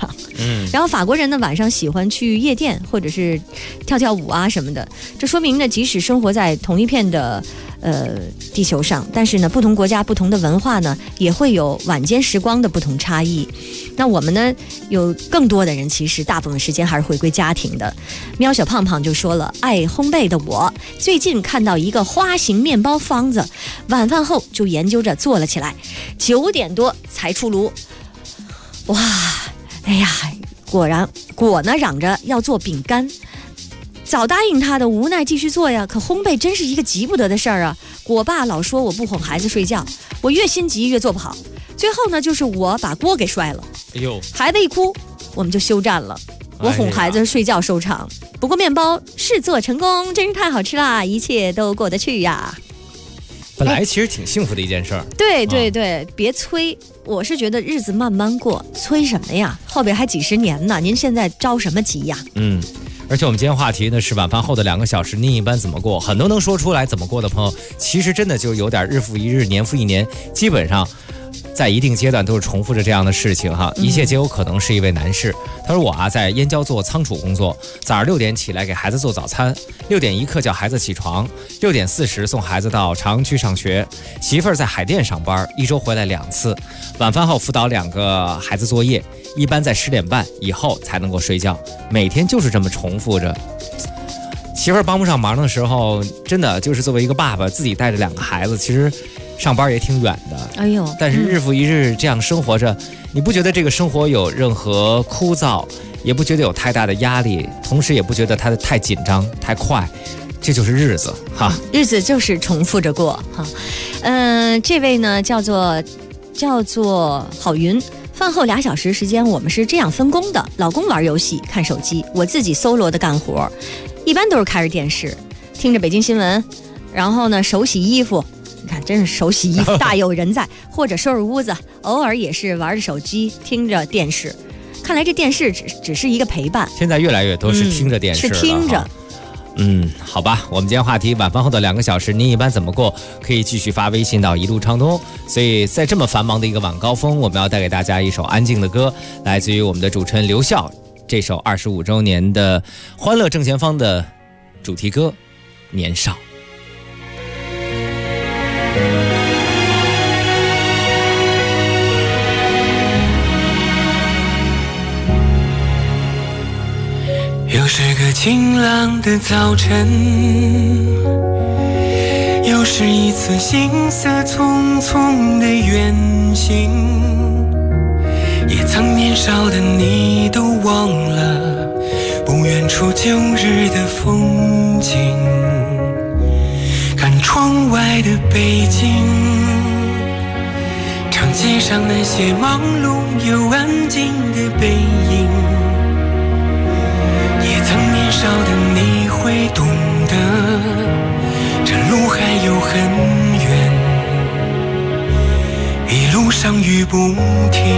然后法国人呢晚上喜欢去夜店或者是跳跳舞啊什么的，这说明呢即使生活在同一片的地球上，但是呢不同国家不同的文化呢也会有晚间时光的不同差异。那我们呢有更多的人其实大部分时间还是回归家庭的。喵小胖胖就说了，爱烘焙的我最近看到一个花形面包方子，晚饭后就研究着做了起来，9点多才出炉。哇，哎呀，果呢嚷着要做饼干，早答应他的，无奈继续做呀。可烘焙真是一个急不得的事儿啊！果爸老说我不哄孩子睡觉，我越心急越做不好，最后呢就是我把锅给摔了。 哎呦， 孩子一哭，我们就休战了。我哄孩子睡觉收场。不过面包是做成功，真是太好吃啦，一切都过得去呀。 本来其实挺幸福的一件事儿。 对对对，别催。我是觉得日子慢慢过，催什么呀？后边还几十年呢，您现在着什么急呀？ 而且我们今天话题呢是晚饭后的2个小时，您一般怎么过？很多能说出来怎么过的朋友，其实真的就有点日复一日，年复一年，基本上在一定阶段都是重复着这样的事情哈，一切皆有可能是一位男士。他说我在燕郊做仓储工作，早上6点起来给孩子做早餐，6点一刻叫孩子起床，6点40送孩子到朝阳区上学，媳妇儿在海淀上班，1周回来2次，晚饭后辅导2个孩子作业，一般在10点半以后才能够睡觉，每天就是这么重复着。媳妇儿帮不上忙的时候，真的就是作为一个爸爸，自己带着2个孩子，其实上班也挺远的。 哎呦， 但是日复一日这样生活着，你不觉得这个生活有任何枯燥，也不觉得有太大的压力，同时也不觉得它太紧张太快，这就是日子哈。 日子就是重复着过哈。这位呢叫做郝云。饭后2小时时间，我们是这样分工的：老公玩游戏、看手机，我自己搜罗的干活，一般都是开着电视，听着北京新闻，然后呢手洗衣服。你看，真是手洗衣服大有人在，或者收拾屋子，偶尔也是玩着手机，听着电视。看来这电视只是一个陪伴。 现在越来越多是听着电视了， 是听着。 好吧，我们今天话题晚饭后的2个小时，您一般怎么过？可以继续发微信到一路畅通。所以在这么繁忙的一个晚高峰，我们要带给大家一首安静的歌，来自于我们的主持人刘笑，这首25周年的欢乐正前方的主题歌《年少》。 又是个晴朗的早晨，又是一次行色匆匆的远行，也曾年少的你都忘了不远处旧日的风景。看窗外的北京，长街上那些忙碌又安静的背影，也曾年少的你会懂得，这路还有很远，一路上雨不停。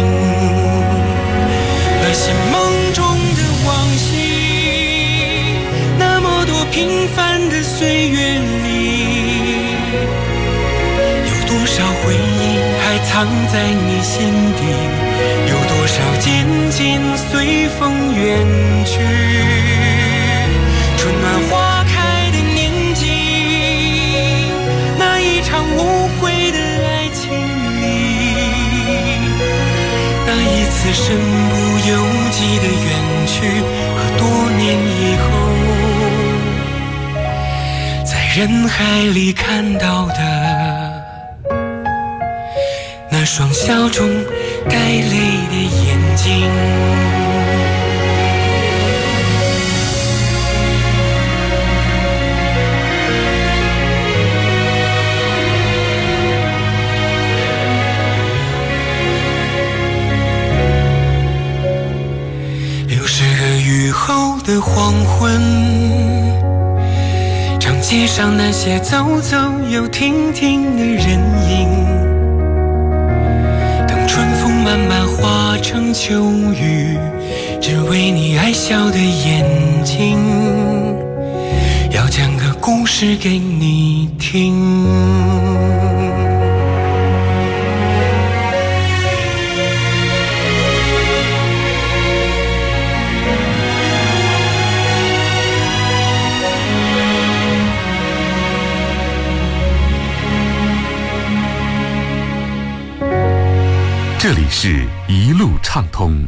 那些梦中的往昔，那么多平凡的岁月里，有多少回忆还藏在你心底，有多少渐渐随风远去。春暖花开的年纪，那一场无悔的爱情里，那一次身不由己的远去，和多年以后在人海里看到的那双笑中带泪的眼睛。雨后的黄昏，长街上那些走走又停停的人影，等春风慢慢化成秋雨，只为你爱笑的眼睛，要讲个故事给你听。 这里是一路畅通。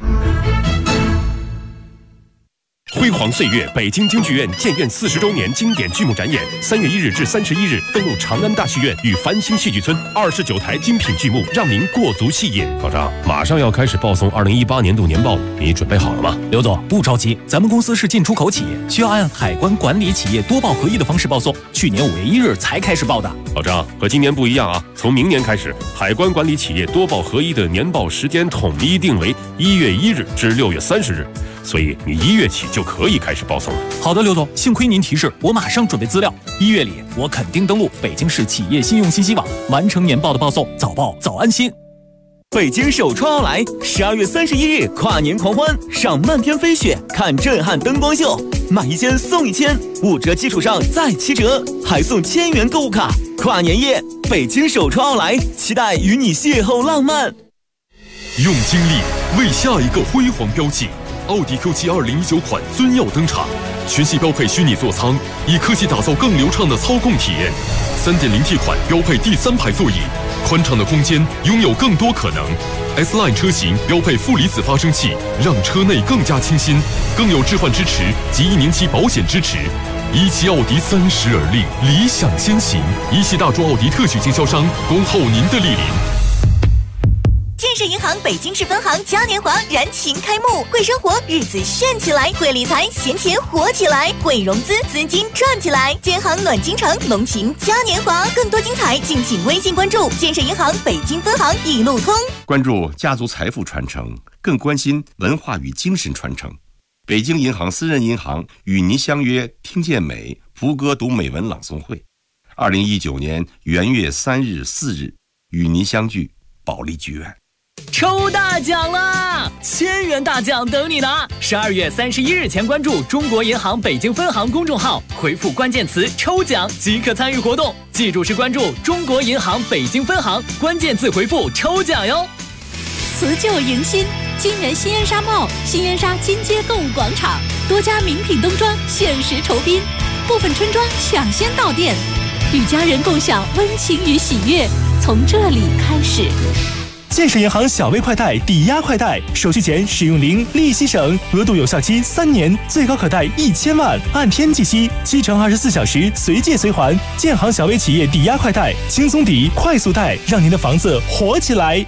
辉煌岁月北京京剧院建院40周年经典剧目展演，3月1日至31日登陆长安大戏院与繁星戏剧村，29台精品剧目，让您过足戏瘾。老张，马上要开始报送2018年度年报，你准备好了吗？ 刘总，不着急，咱们公司是进出口企业，需要按海关管理企业多报合一的方式报送，去年5月1日才开始报的。 老张，和今年不一样啊，从明年开始，海关管理企业多报合一的年报时间统一定为1月1日至6月30日。所以你1月起就可以开始报送了。 好的，刘总，幸亏您提示，我马上准备资料。1月里，我肯定登录北京市企业信用信息网，完成年报的报送，早报早安心。 北京首创奥莱，12月31日跨年狂欢，上漫天飞雪，看震撼灯光秀，买1件送1000，5折基础上再7折，还送1000元购物卡。跨年夜，北京首创奥莱，期待与你邂逅浪漫。 用精力为下一个辉煌标记。奥迪 Q7 2019款尊耀登场，全系标配虚拟座舱，以科技打造更流畅的操控体验。3.0T 款标配第3排座椅，宽敞的空间拥有更多可能。S-Line 车型标配负离子发生器，让车内更加清新，更有置换支持及1年期保险支持。17奥迪30而立，理想先行。17大众奥迪特许经销商，恭候您的莅临。 建设银行北京市分行嘉年华燃情开幕，会生活日子炫起来，会理财闲钱活起来，会融资资金赚起来。建行暖京城龙情嘉年华，更多精彩敬请微信关注建设银行北京分行一路通。 关注家族财富传承，更关心文化与精神传承。北京银行私人银行与您相约听见美福歌读美文朗诵会，2019年元月3日、4日与您相聚保利剧院。 抽大奖啦！1000元大奖等你拿！12月31日前关注中国银行北京分行公众号，回复关键词“抽奖”即可参与活动。记住是关注中国银行北京分行，关键字回复“抽奖”哟。 辞旧迎新，金源新烟纱帽、新烟纱金街购物广场，多家名品冬装限时酬宾，部分春装抢先到店，与家人共享温情与喜悦，从这里开始。 建设银行小微快贷抵押快贷，手续前使用零，利息省，额度有效期3年，最高可贷1000万，按天计息，7乘24小时随借随还。建行小微企业抵押快贷，轻松抵，快速贷，让您的房子活起来。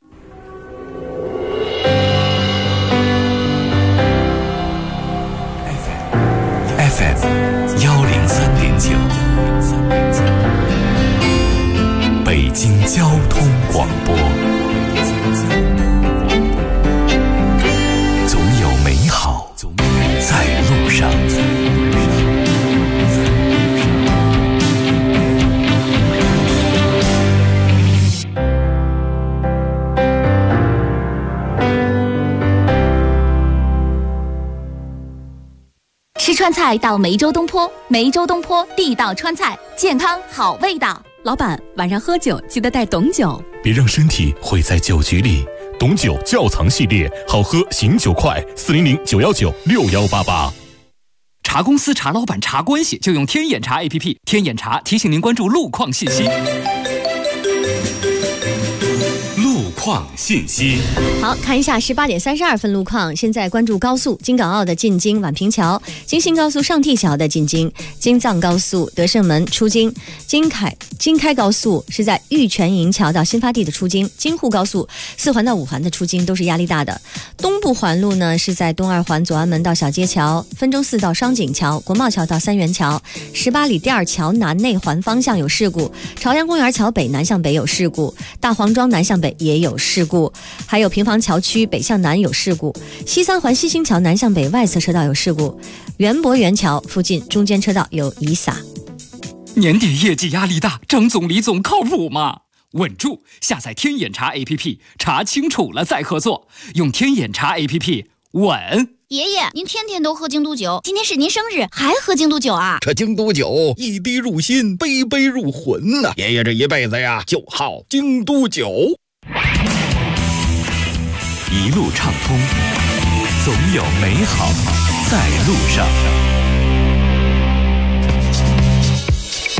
FM 103.9，北京交通广播。总有美好在路上。 吃川菜到梅州东坡，梅州东坡地道川菜，健康好味道。 老板，晚上喝酒记得带董酒， 别让身体毁在酒局里。董酒窖藏系列，好喝醒酒快，400-919-6188。 查公司、查老板、查关系，就用天眼查 APP。天眼查提醒您关注路况信息。 路况信息。 好，看一下18点32分路况。现在关注高速：京港澳的进京宛平桥，京新高速上替桥的进京，京藏高速德胜门出京，京开高速是在玉泉营桥到新发地的出京，京沪高速4环到5环的出京都是压力大的。东部环路呢是在东2环左安门到小街桥，分钟寺到双井桥，国贸桥到三元桥，18里第2桥南内环方向有事故，朝阳公园桥北南向北有事故，大黄庄南向北也有事故，还有平房桥区北向南有事故，西3环西兴桥南向北外侧车道有事故，园博园桥附近中间车道有遗撒。 年底业绩压力大，张总李总靠谱吗？稳住，下载天眼查 APP， 查清楚了再合作，用天眼查 APP 稳。 爷爷，您天天都喝京都酒，今天是您生日，还喝京都酒啊？ 这京都酒一滴入心，杯杯入魂呐！爷爷这一辈子呀，就好京都酒。 一路畅通，总有美好在路上。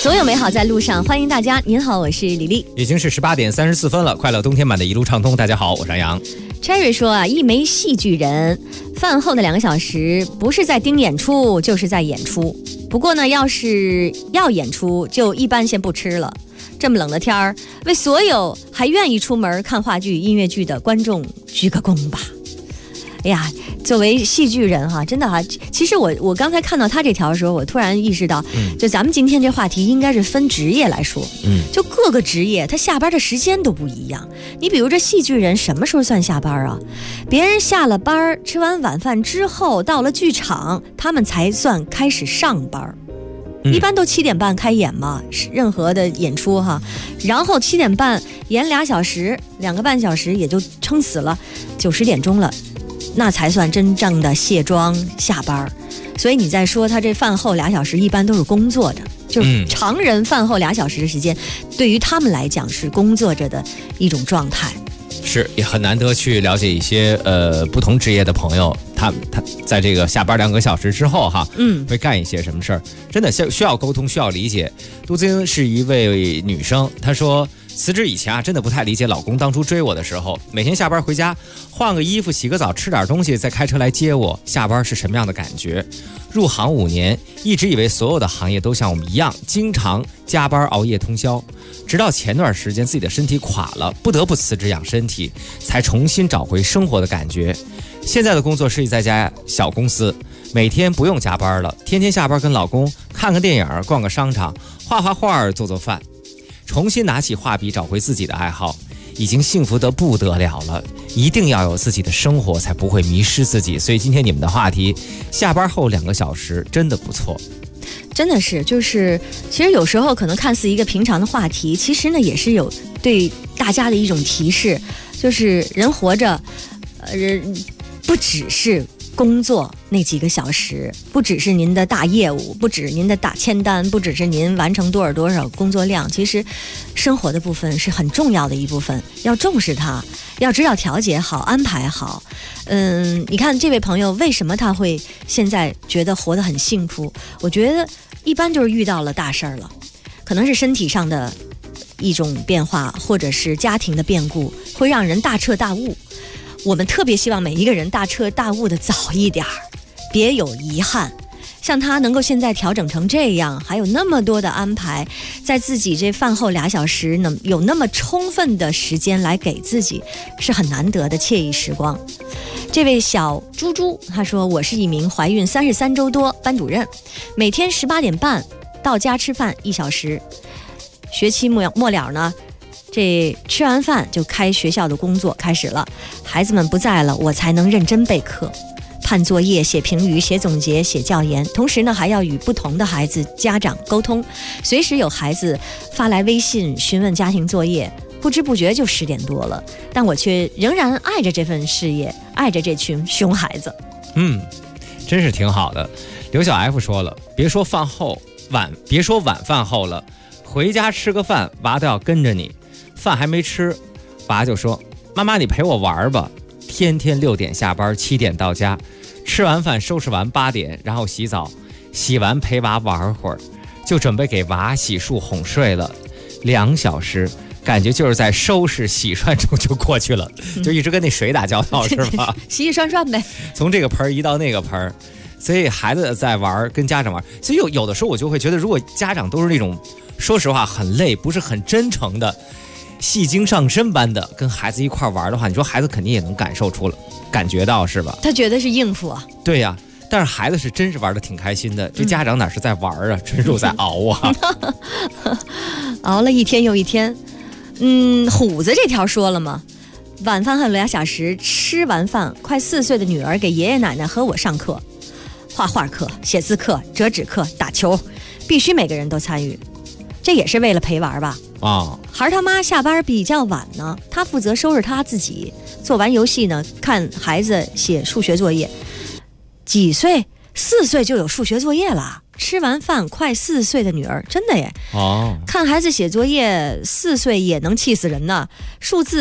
所有美好在路上，欢迎大家。您好，我是李丽。 已经是18点34分了，快乐冬天版的一路畅通。大家好，我是安阳。 Cherry 说啊，一枚戏剧人，饭后的2个小时不是在盯演出，就是在演出。不过呢，要是要演出，就一般先不吃了。这么冷的天儿，为所有还愿意出门看话剧、音乐剧的观众鞠个躬吧。哎呀，作为戏剧人哈，真的哈，其实我刚才看到他这条的时候，我突然意识到，就咱们今天这话题应该是分职业来说，就各个职业他下班的时间都不一样。你比如这戏剧人什么时候算下班啊？别人下了班吃完晚饭之后到了剧场，他们才算开始上班。一般都7点半开演嘛，任何的演出哈，然后7点半演2小时，2个半小时也就撑死了9、10点钟了，那才算真正的卸妆下班。所以你再说他这饭后2小时一般都是工作着，就是常人饭后2小时的时间，对于他们来讲是工作着的一种状态。 是，也很难得去了解一些不同职业的朋友，他在这个下班2个小时之后哈，会干一些什么事儿，真的需要沟通，需要理解。杜子英是一位女生，她说辞职以前啊，真的不太理解老公当初追我的时候，每天下班回家换个衣服、洗个澡、吃点东西，再开车来接我，下班是什么样的感觉？入行5年，一直以为所有的行业都像我们一样，经常加班熬夜通宵。直到前段时间自己的身体垮了，不得不辞职养身体，才重新找回生活的感觉。现在的工作是在家小公司，每天不用加班了，天天下班跟老公看个电影、逛个商场、画画、做饭，重新拿起画笔找回自己的爱好，已经幸福得不得了了。一定要有自己的生活，才不会迷失自己。所以今天你们的话题，下班后2个小时真的不错。 真的是，就是其实有时候可能看似一个平常的话题，其实呢也是有对大家的一种提示，就是人活着，不只是工作那几个小时，不只是您的大业务，不只是您的大签单，不只是您完成多少工作量，其实生活的部分是很重要的一部分，要重视它，要知道调节好，安排好。你看这位朋友为什么他会现在觉得活得很幸福？我觉得一般就是遇到了大事儿了，可能是身体上的一种变化，或者是家庭的变故，会让人大彻大悟。我们特别希望每一个人大彻大悟的早一点儿，别有遗憾。像他能够现在调整成这样，还有那么多的安排，在自己这饭后2小时呢，有那么充分的时间来给自己，是很难得的惬意时光。这位小猪猪他说，我是一名怀孕33周多班主任，每天18点半到家吃饭1小时，学期末了呢，这吃完饭就开学校的工作开始了，孩子们不在了，我才能认真备课，判作业、写评语、写总结、写教研，同时呢还要与不同的孩子家长沟通，随时有孩子发来微信询问家庭作业，不知不觉就10点多了，但我却仍然爱着这份事业，爱着这群熊孩子。 真是挺好的。刘小 F 说了，别说晚饭后了，回家吃个饭，娃都要跟着你。饭还没吃，娃就说妈妈你陪我玩吧。天天6点下班，7点到家，吃完饭收拾完8点，然后洗澡，洗完陪娃玩会儿，就准备给娃洗漱哄睡了。2小时感觉就是在收拾洗涮中就过去了，就一直跟那水打交道是吧？ 洗洗涮涮呗， 从这个盆移到那个盆，所以孩子在玩，跟家长玩。所以有的时候我就会觉得，如果家长都是那种说实话很累，不是很真诚的，戏精上身般的跟孩子一块玩的话，你说孩子肯定也能感觉到是吧？ 他觉得是应付啊。 对呀，但是孩子是真是玩的挺开心的，这家长哪是在玩啊，纯属在熬啊。 熬了一天又一天。虎子这条说了吗？晚饭还有2小时，吃完饭快4岁的女儿给爷爷奶奶和我上课，画画课、写字课、折纸课、打球，必须每个人都参与，这也是为了陪玩吧。孩他妈下班比较晚呢，他负责收拾他自己，做完游戏呢，看孩子写数学作业。几岁？4岁就有数学作业了。吃完饭快4岁的女儿，真的耶！看孩子写作业，4岁也能气死人呢。数字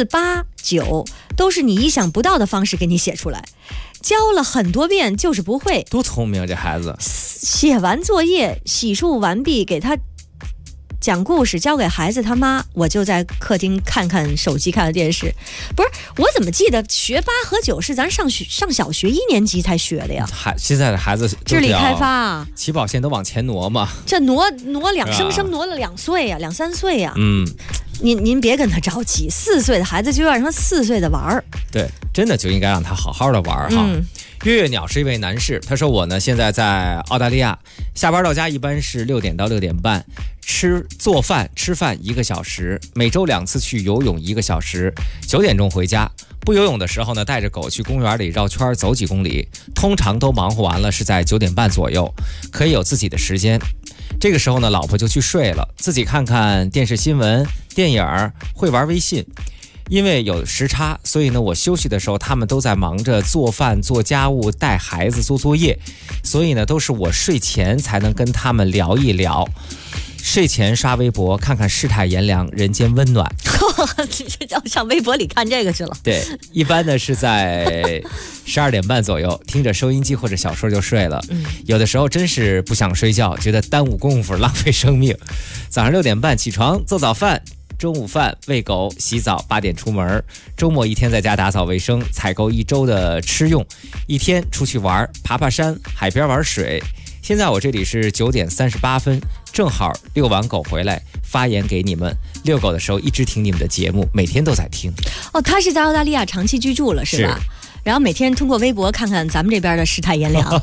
8、9都是你意想不到的方式给你写出来，教了很多遍就是不会。 多聪明这孩子！ 写完作业，洗漱完毕，给他讲故事交给孩子他妈，我就在客厅看看手机，看看电视。不是，我怎么记得学8和9是咱上小学1年级才学的呀？ 现在的孩子智力开发啊， 起跑线都往前挪嘛， 这挪生生挪了2岁呀，2、3岁呀。您别跟他着急，4岁的孩子就要让他4岁的玩儿。 对，真的就应该让他好好的玩哈。月月鸟是一位男士，他说我呢现在在澳大利亚，下班到家一般是6点到6点半，做饭吃饭1个小时，每周2次去游泳1个小时，9点钟回家。不游泳的时候呢，带着狗去公园里绕圈走几公里，通常都忙活完了是在9点半左右，可以有自己的时间。这个时候呢，老婆就去睡了，自己看看电视新闻、电影，会玩微信。因为有时差，所以呢，我休息的时候，他们都在忙着做饭、做家务、带孩子、做作业，所以呢，都是我睡前才能跟他们聊一聊。睡前刷微博，看看世态炎凉，人间温暖。 要上微博里看这个去了。 对，一般呢是在12点半左右，听着收音机或者小说就睡了。有的时候真是不想睡觉，觉得耽误功夫，浪费生命。早上6点半起床做早饭。中午饭喂狗洗澡，8点出门，周末一天在家打扫卫生，采购1周的吃用，一天出去玩，爬山，海边玩水。现在我这里是9点38分，正好遛完狗回来，发言给你们。遛狗的时候一直听你们的节目，每天都在听。 哦，他是在澳大利亚长期居住了是吧？然后每天通过微博看看咱们这边的世态炎凉。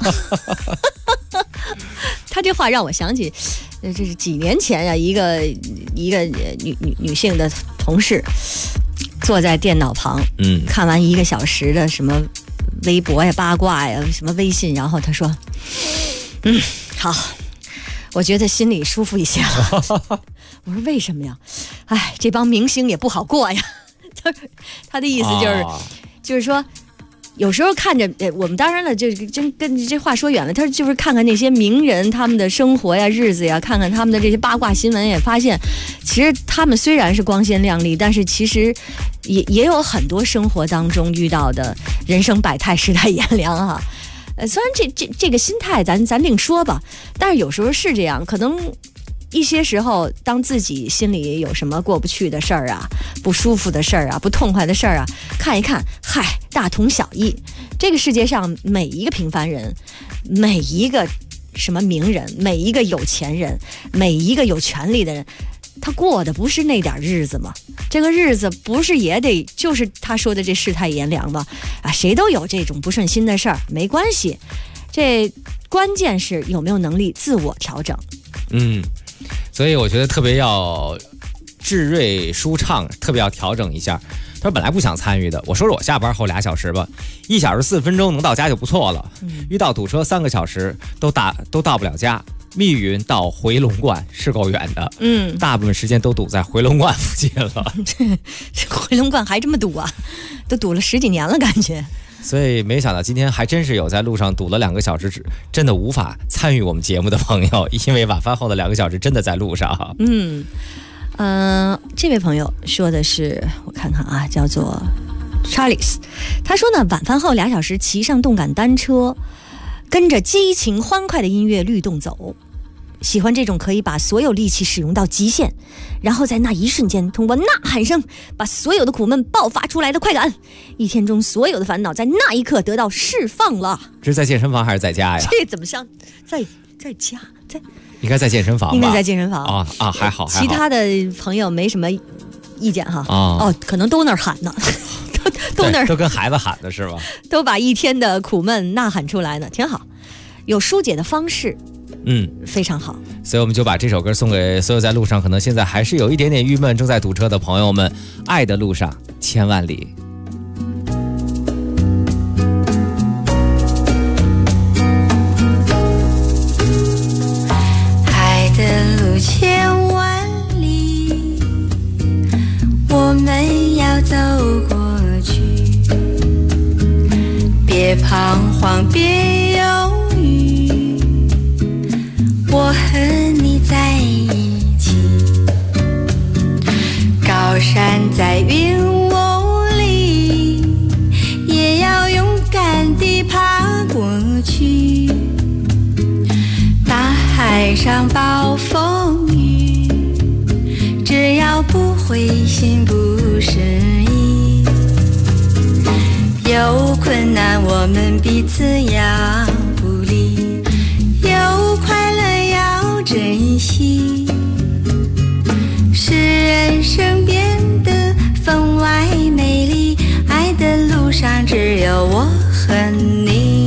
他这话让我想起，这是几年前呀，一个女性的同事坐在电脑旁，看完1个小时的什么微博呀、八卦呀、什么微信，然后他说，好，我觉得心里舒服一些了。我说为什么呀？哎，这帮明星也不好过呀。他的意思就是说。有时候看着，我们当然了，这真跟这话说远了。他就是看看那些名人他们的生活呀、日子呀，看看他们的这些八卦新闻，也发现，其实他们虽然是光鲜亮丽，但是其实也有很多生活当中遇到的人生百态、世态炎凉哈。虽然这个心态咱另说吧，但是有时候是这样，可能。一些时候，当自己心里有什么过不去的事儿啊、不舒服的事儿啊、不痛快的事儿啊，看一看，嗨，大同小异。这个世界上每一个平凡人，每一个什么名人，每一个有钱人，每一个有权利的人，他过的不是那点日子吗？这个日子不是也得就是他说的这世态炎凉吗？啊，谁都有这种不顺心的事儿，没关系。这关键是有没有能力自我调整。 所以我觉得特别要智睿舒畅，特别要调整一下。他说本来不想参与的，我说我下班后2小时吧，1小时4分钟能到家就不错了。遇到堵车3个小时都到不了家。密云到回龙观是够远的，大部分时间都堵在回龙观附近了。 回龙观还这么堵啊？都堵了10几年了，感觉。 所以没想到今天还真是有在路上堵了2个小时，真的无法参与我们节目的朋友，因为晚饭后的2个小时真的在路上。 这位朋友说的是，我看看啊，叫做 Charles， 他说呢，晚饭后2小时骑上动感单车，跟着激情欢快的音乐律动走。喜欢这种可以把所有力气使用到极限，然后在那一瞬间通过呐喊声把所有的苦闷爆发出来的快感，一天中所有的烦恼在那一刻得到释放了。 这是在健身房还是在家呀？ 这怎么像在家？ 应该在健身房吧？ 应该在健身房啊，还好。 其他的朋友没什么意见哈。可能都那儿喊呢，都那儿都跟孩子喊的是吧？ 都把一天的苦闷呐喊出来呢，挺好，有疏解的方式。非常好。 所以我们就把这首歌送给所有在路上可能现在还是有一点点郁闷正在堵车的朋友们。爱的路上千万里。 爱的路千万里，我们要走过去，别彷徨，别犹豫，我和你在一起。高山在云雾里，也要勇敢地爬过去。大海上暴风雨， 要不灰心不失意，有困难我们彼此要鼓励，有快乐要珍惜，使人生变得分外美丽，爱的路上只有我和你。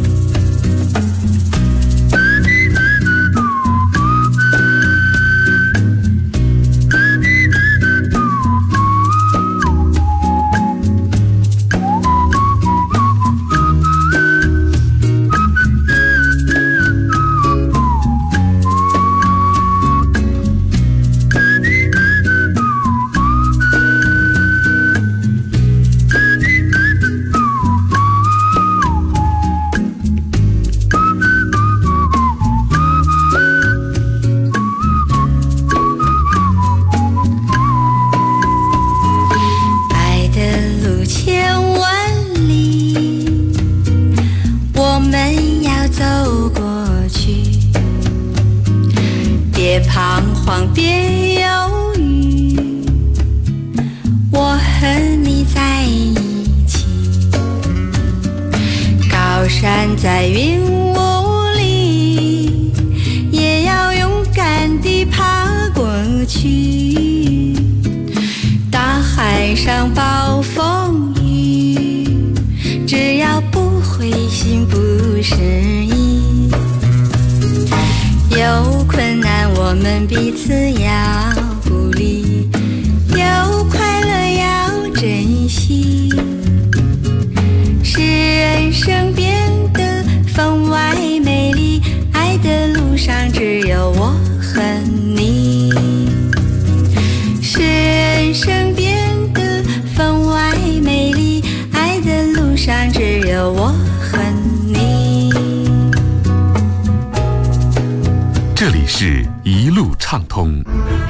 在云雾里，也要勇敢地爬过去。大海上暴风雨，只要不灰心不失意。有困难我们彼此要鼓励，有快乐要珍惜，使人生变分外美丽，爱的路上只有我和你，使人生变得分外美丽，爱的路上只有我和你。 这里是一路畅通。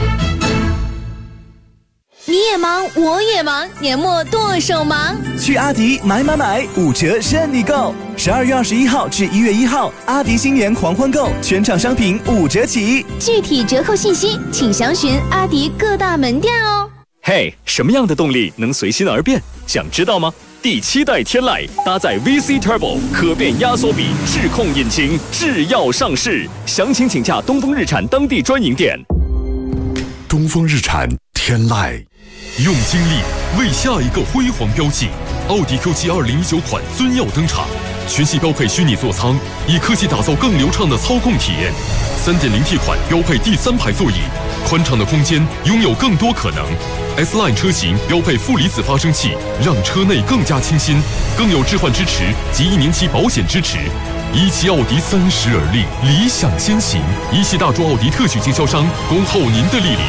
你也忙，我也忙，年末剁手忙。 去阿迪买，5折任你购。12月21号至1月1号，阿迪新年狂欢购，全场商品5折起。 具体折扣信息，请详询阿迪各大门店哦。 嘿，什么样的动力能随心而变？想知道吗？第7代天籁搭载 VC Turbo 可变压缩比智控引擎，制药上市。详情请洽东风日产当地专营店。 东风日产天籁。 用精力为下一个辉煌标记，奥迪 Q7 2019款尊耀登场，全系标配虚拟座舱，以科技打造更流畅的操控体验。3.0T 款标配第3排座椅，宽敞的空间拥有更多可能。S-Line 车型标配负离子发生器，让车内更加清新，更有置换支持及1年期保险支持。一汽奥迪30而立，理想先行。一汽大众奥迪特许经销商，恭候您的莅临。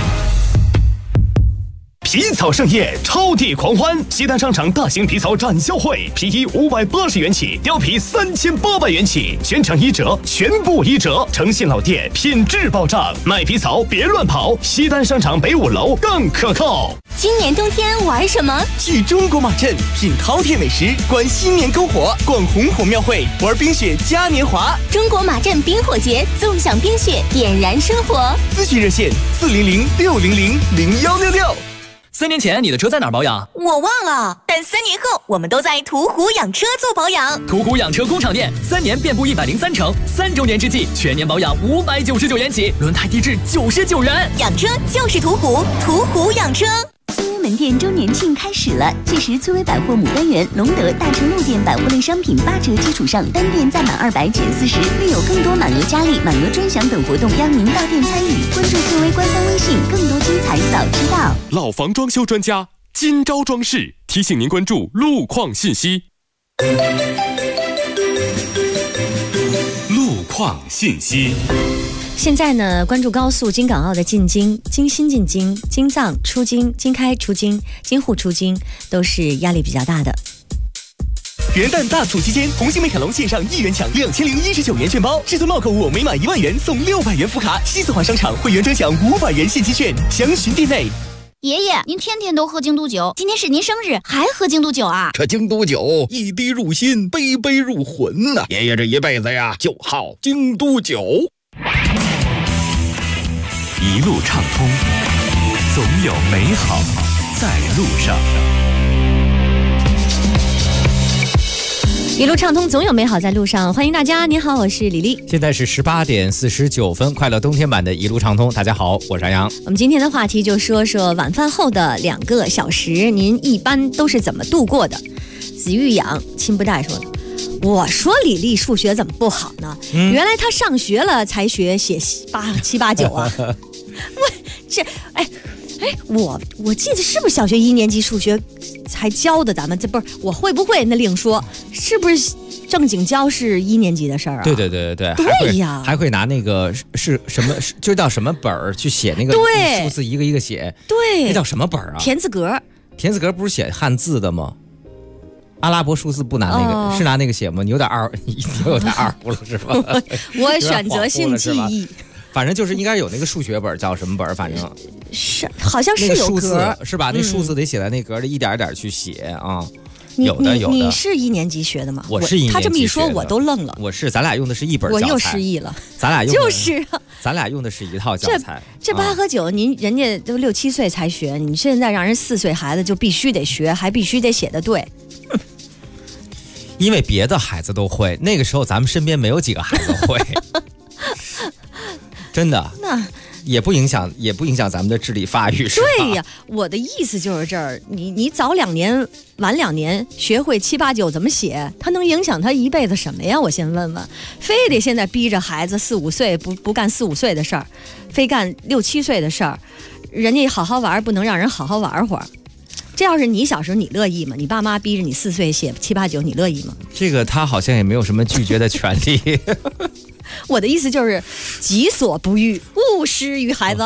皮草盛宴，超地狂欢！西单商场大型皮草展销会，皮衣580元起，貂皮3800元起，全场1折，全部1折，诚信老店，品质保障。买皮草别乱跑，西单商场北5楼更可靠。 今年冬天玩什么？ 去中国马镇品饕餮美食，观新年篝火，逛红火庙会，玩冰雪嘉年华。 中国马镇冰火节，纵享冰雪，点燃生活。 咨询热线400-600-0166。 3年前你的车在哪儿保养？ 我忘了，但3年后我们都在途虎养车做保养。 途虎养车工厂店，3年遍布103城，3周年之际，全年保养599元起，轮胎低至99元。 养车就是途虎，途虎养车。 苏威门店周年庆开始了，届时苏威百货牡丹园、隆德、大成路店百货类商品8折基础上，单店再满200减40，另有更多满额佳丽、满额专享等活动，邀您到店参与。关注苏威官方微信，更多精彩早知道。 老房装修专家今朝装饰提醒您关注路况信息。 路况信息。 现在呢，关注高速京港澳的进京、京新进京、京藏出京、京开出京、京沪出京，都是压力比较大的。 元旦大促期间，红星美凯龙线上1元抢2019元券包，至尊帽购物每满1万元送600元福卡，西四环商场会员专享500元现金券，详询店内。 爷爷，您天天都喝京都酒，今天是您生日，还喝京都酒啊？ 这京都酒一滴入心，杯杯入魂呐！爷爷这一辈子呀，就好京都酒。 一路畅通， 总有美好在路上。 一路畅通，总有美好在路上。欢迎大家，您好，我是李丽。 现在是18点49分，快乐冬天版的一路畅通。大家好，我是杨洋。 我们今天的话题就说说晚饭后的2个小时，您一般都是怎么度过的？子欲养亲不待说的。我说李丽数学怎么不好呢？原来她上学了才学写7、8、9啊。我记得是不是小学1年级数学才教的？咱们这不是我会不会那另说，是不是正经教是1年级的事儿啊？ 对， 对呀， 还会拿那个是什么，就叫什么本儿去写那个数字，一个一个写。 对， 那叫什么本儿啊？ 田字格。 田字格不是写汉字的吗？阿拉伯数字不拿那个，是拿那个写吗？你有点二胡了是吧？ 我选择性记忆。 反正就是应该有那个数学本，叫什么本？反正是好像是有数字是吧？那数字得写在那格里，一点一点去写啊。有的。 你是1年级学的吗？ 我是1年级学的。 他这么一说，我都愣了。 咱俩用的是一本教材。 我又失忆了。 咱俩用的是一套教材。 这8和9，人家都6、7岁才学，你现在让人4岁孩子就必须得学，还必须得写得对。 因为别的孩子都会，那个时候咱们身边没有几个孩子会。真的， 那也不影响咱们的智力发育，是吧？ 对呀，我的意思就是这儿，你早2年晚2年学会7、8、9怎么写，它能影响他一辈子什么呀？我先问问，非得现在逼着孩子4、5岁不干4、5岁的事儿，非干6、7岁的事儿，人家好好玩，不能让人好好玩会儿。这要是你小时候，你乐意吗？你爸妈逼着你4岁写7、8、9，你乐意吗？ 这个他好像也没有什么拒绝的权利。 我的意思就是，己所不欲，勿施于孩子。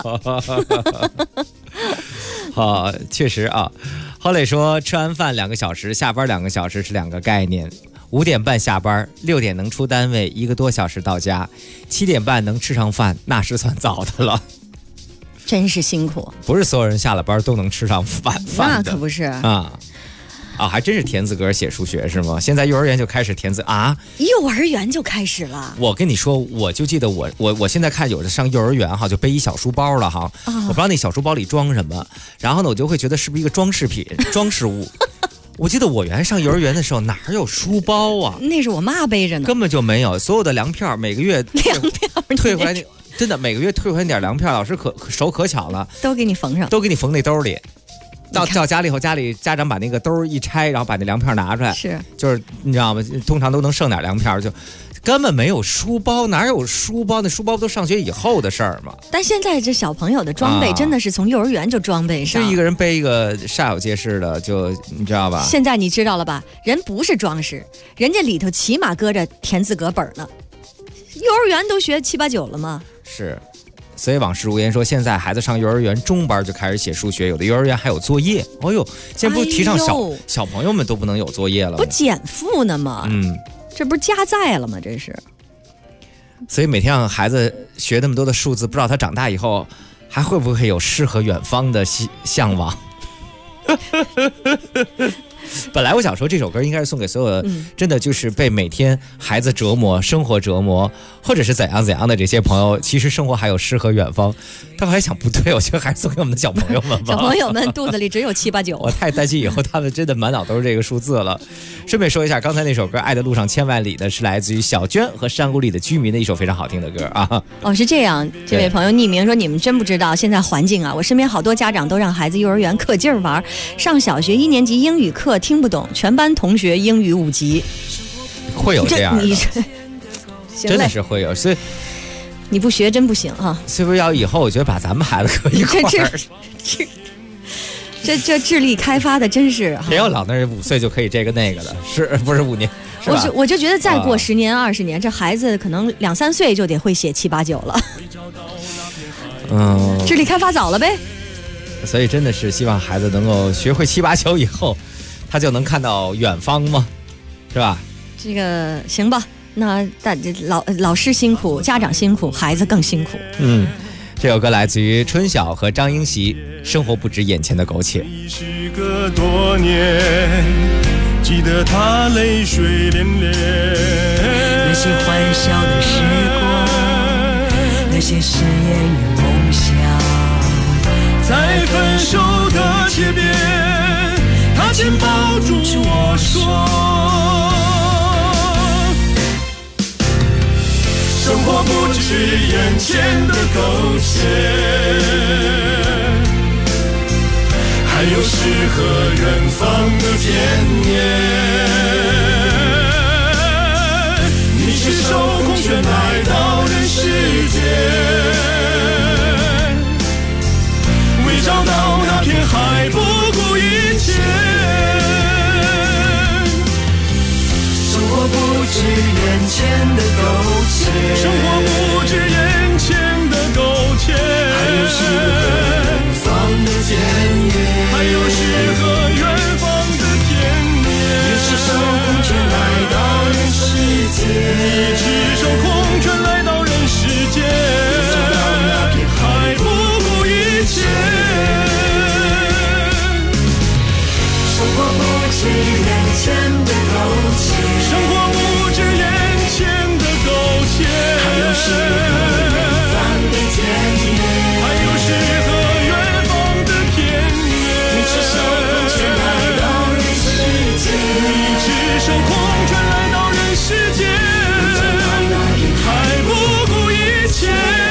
好，确实啊。郝磊说，吃完饭2个小时，下班2个小时是2个概念。5点半下班，6点能出单位，1个多小时到家，7点半能吃上饭，那是算早的了。 真是辛苦， 不是所有人下了班都能吃上饭的， 那可不是啊，还真是田字格写数学是吗？现在幼儿园就开始田字啊？ 幼儿园就开始了。 我跟你说，我就记得我现在看有的上幼儿园哈，就背一小书包了哈，我不知道那小书包里装什么，然后呢，我就会觉得是不是一个装饰品、装饰物。我记得我原来上幼儿园的时候哪有书包啊？ 那是我妈背着呢， 根本就没有。所有的粮票每个月退回来，真的每个月退回来点粮票，老师手可巧了， 都给你缝上， 都给你缝那兜里。到家里以后，家长把那个兜一拆，然后把那粮票拿出来，就是你知道吗？通常都能剩点粮票，就根本没有书包，哪有书包？那书包都上学以后的事儿嘛。 但现在这小朋友的装备真的是从幼儿园就装备上， 就一个人背一个煞有介事的，就你知道吧？ 现在你知道了吧？人不是装饰，人家里头起码搁着田字格本呢。幼儿园都学7、8、9了吗？ 是。所以往事如烟说，现在孩子上幼儿园中班就开始写数学，有的幼儿园还有作业。哎呦，现在不提倡小朋友们都不能有作业了吗？ 不减负呢吗？这不是加载了吗？这是。 所以每天让孩子学那么多的数字，不知道他长大以后还会不会有诗和远方的向往。本来我想说这首歌应该是送给所有的真的就是被每天孩子折磨、生活折磨或者是怎样的这些朋友，其实生活还有诗和远方。但我还想不对，我觉得还是送给我们的小朋友们吧。 小朋友们肚子里只有7、8、9。 我太担心以后他们真的满脑都是这个数字了。顺便说一下，刚才那首歌《爱的路上千万里》呢，是来自于小娟和山谷里的居民的一首非常好听的歌啊。 哦，是这样。这位朋友匿名说，你们真不知道现在环境啊，我身边好多家长都让孩子幼儿园可劲儿玩，上小学1年级英语课听不懂，全班同学英语5级。 会有这样的，真的是会有，所以你不学真不行啊。 是不是要以后我觉得把咱们孩子搁一块儿？ 这智力开发的真是没有老那人5岁就可以这个那个的，是不是5年？ 我就觉得再过10年、20年，这孩子可能2、3岁就得会写7、8、9了。智力开发早了呗。 所以真的是希望孩子能够学会7、8、9以后，他就能看到远方吗？是吧？ 这个行吧。那老师辛苦，家长辛苦，孩子更辛苦。 这首歌来自于春晓和张英熙，生活不止眼前的苟且。 时隔多年，记得他泪水涟涟， 那些欢笑的时光，那些誓言与梦想， 在分紧抱住我说，生活不只是眼前的苟且，还有诗和远方的田野。你是手空拳来到人世间，为找到那片海不顾一切。生活不止眼前的苟且，生活不止眼前的苟且，还有诗和远方的田野，还有诗和远方的田野。你是手空拳来到人世间，你只手空拳来到人世间，还不顾一切。生活不止眼前的苟且，生活不止眼前的苟且，还有诗和远方的田野，还有诗和远方的田野。你只手空拳来到人世间，你只手空拳来到人世间，还不顾一切。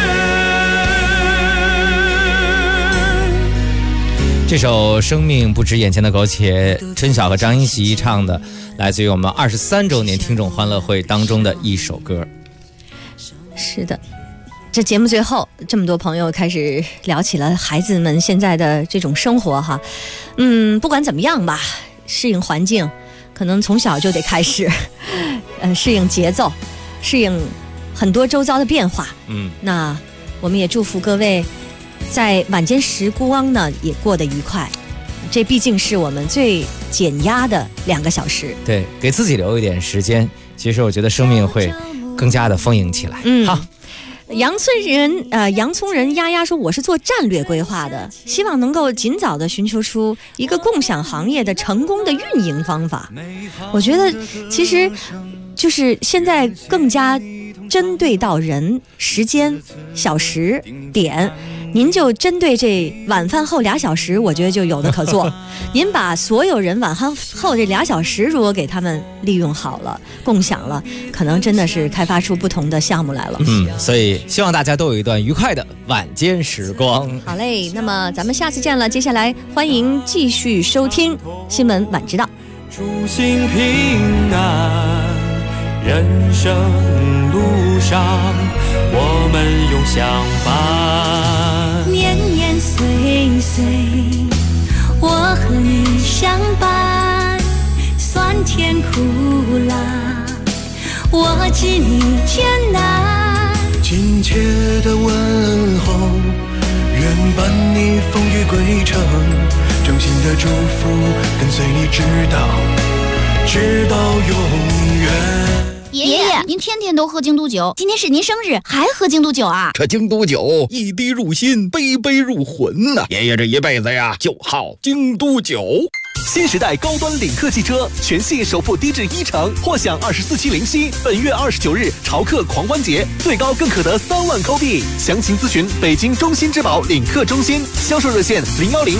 这首《生命不止眼前的苟且》，春晓和张英熙唱的，来自于我们23周年听众欢乐会当中的一首歌。 是的，这节目最后，这么多朋友开始聊起了孩子们现在的这种生活哈。不管怎么样吧，适应环境，可能从小就得开始，适应节奏，适应很多周遭的变化。那我们也祝福各位在晚间时光呢也过得愉快，这毕竟是我们最减压的2个小时。 对，给自己留一点时间，其实我觉得生命会更加的丰盈起来。好。 洋葱人丫丫说，我是做战略规划的，希望能够尽早的寻求出一个共享行业的成功的运营方法。我觉得其实就是现在更加针对到人、时间、小时、点，您就针对这晚饭后2小时，我觉得就有的可做。您把所有人晚饭后这2小时，如果给他们利用好了、共享了，可能真的是开发出不同的项目来了。 所以希望大家都有一段愉快的晚间时光。 好嘞，那么咱们下次见了。接下来欢迎继续收听新闻晚知道。 祝心平安，人生路上我们永相伴， 年年岁岁我和你相伴，酸甜苦辣我知你艰难， 亲切的问候愿伴你风雨归程，真心的祝福跟随你直到永远。 爷爷，您天天都喝京都酒，今天是您生日，还喝京都酒啊？ 这京都酒一滴入心，杯杯入魂呐！爷爷这一辈子呀，就好京都酒。 新时代高端领克汽车全系首付低至1成，或享24期零息。本月29日潮客狂欢节，最高更可得3万扣币。详情咨询北京中心之宝领克中心，销售热线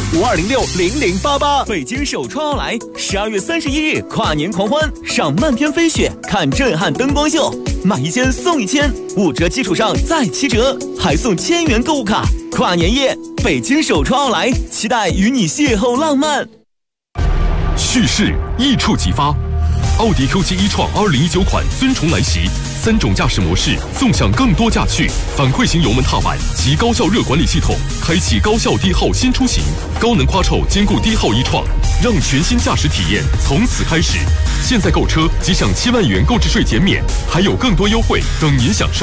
010-5206-0088。 北京首创奥莱12月31日跨年狂欢，赏漫天飞雪，看震撼灯光秀，买1件送1千，5折基础上再7折，还送1000元购物卡。跨年夜，北京首创奥莱，期待与你邂逅浪漫。 蓄势一触即发，奥迪 Q7 e-tron 2019款尊崇来袭，3种驾驶模式纵享更多驾趣，反馈型油门踏板及高效热管理系统，开启高效低耗新出行，高能夸臭兼顾低耗e-tron，让全新驾驶体验从此开始。现在购车即享7万元购置税减免，还有更多优惠等您享受。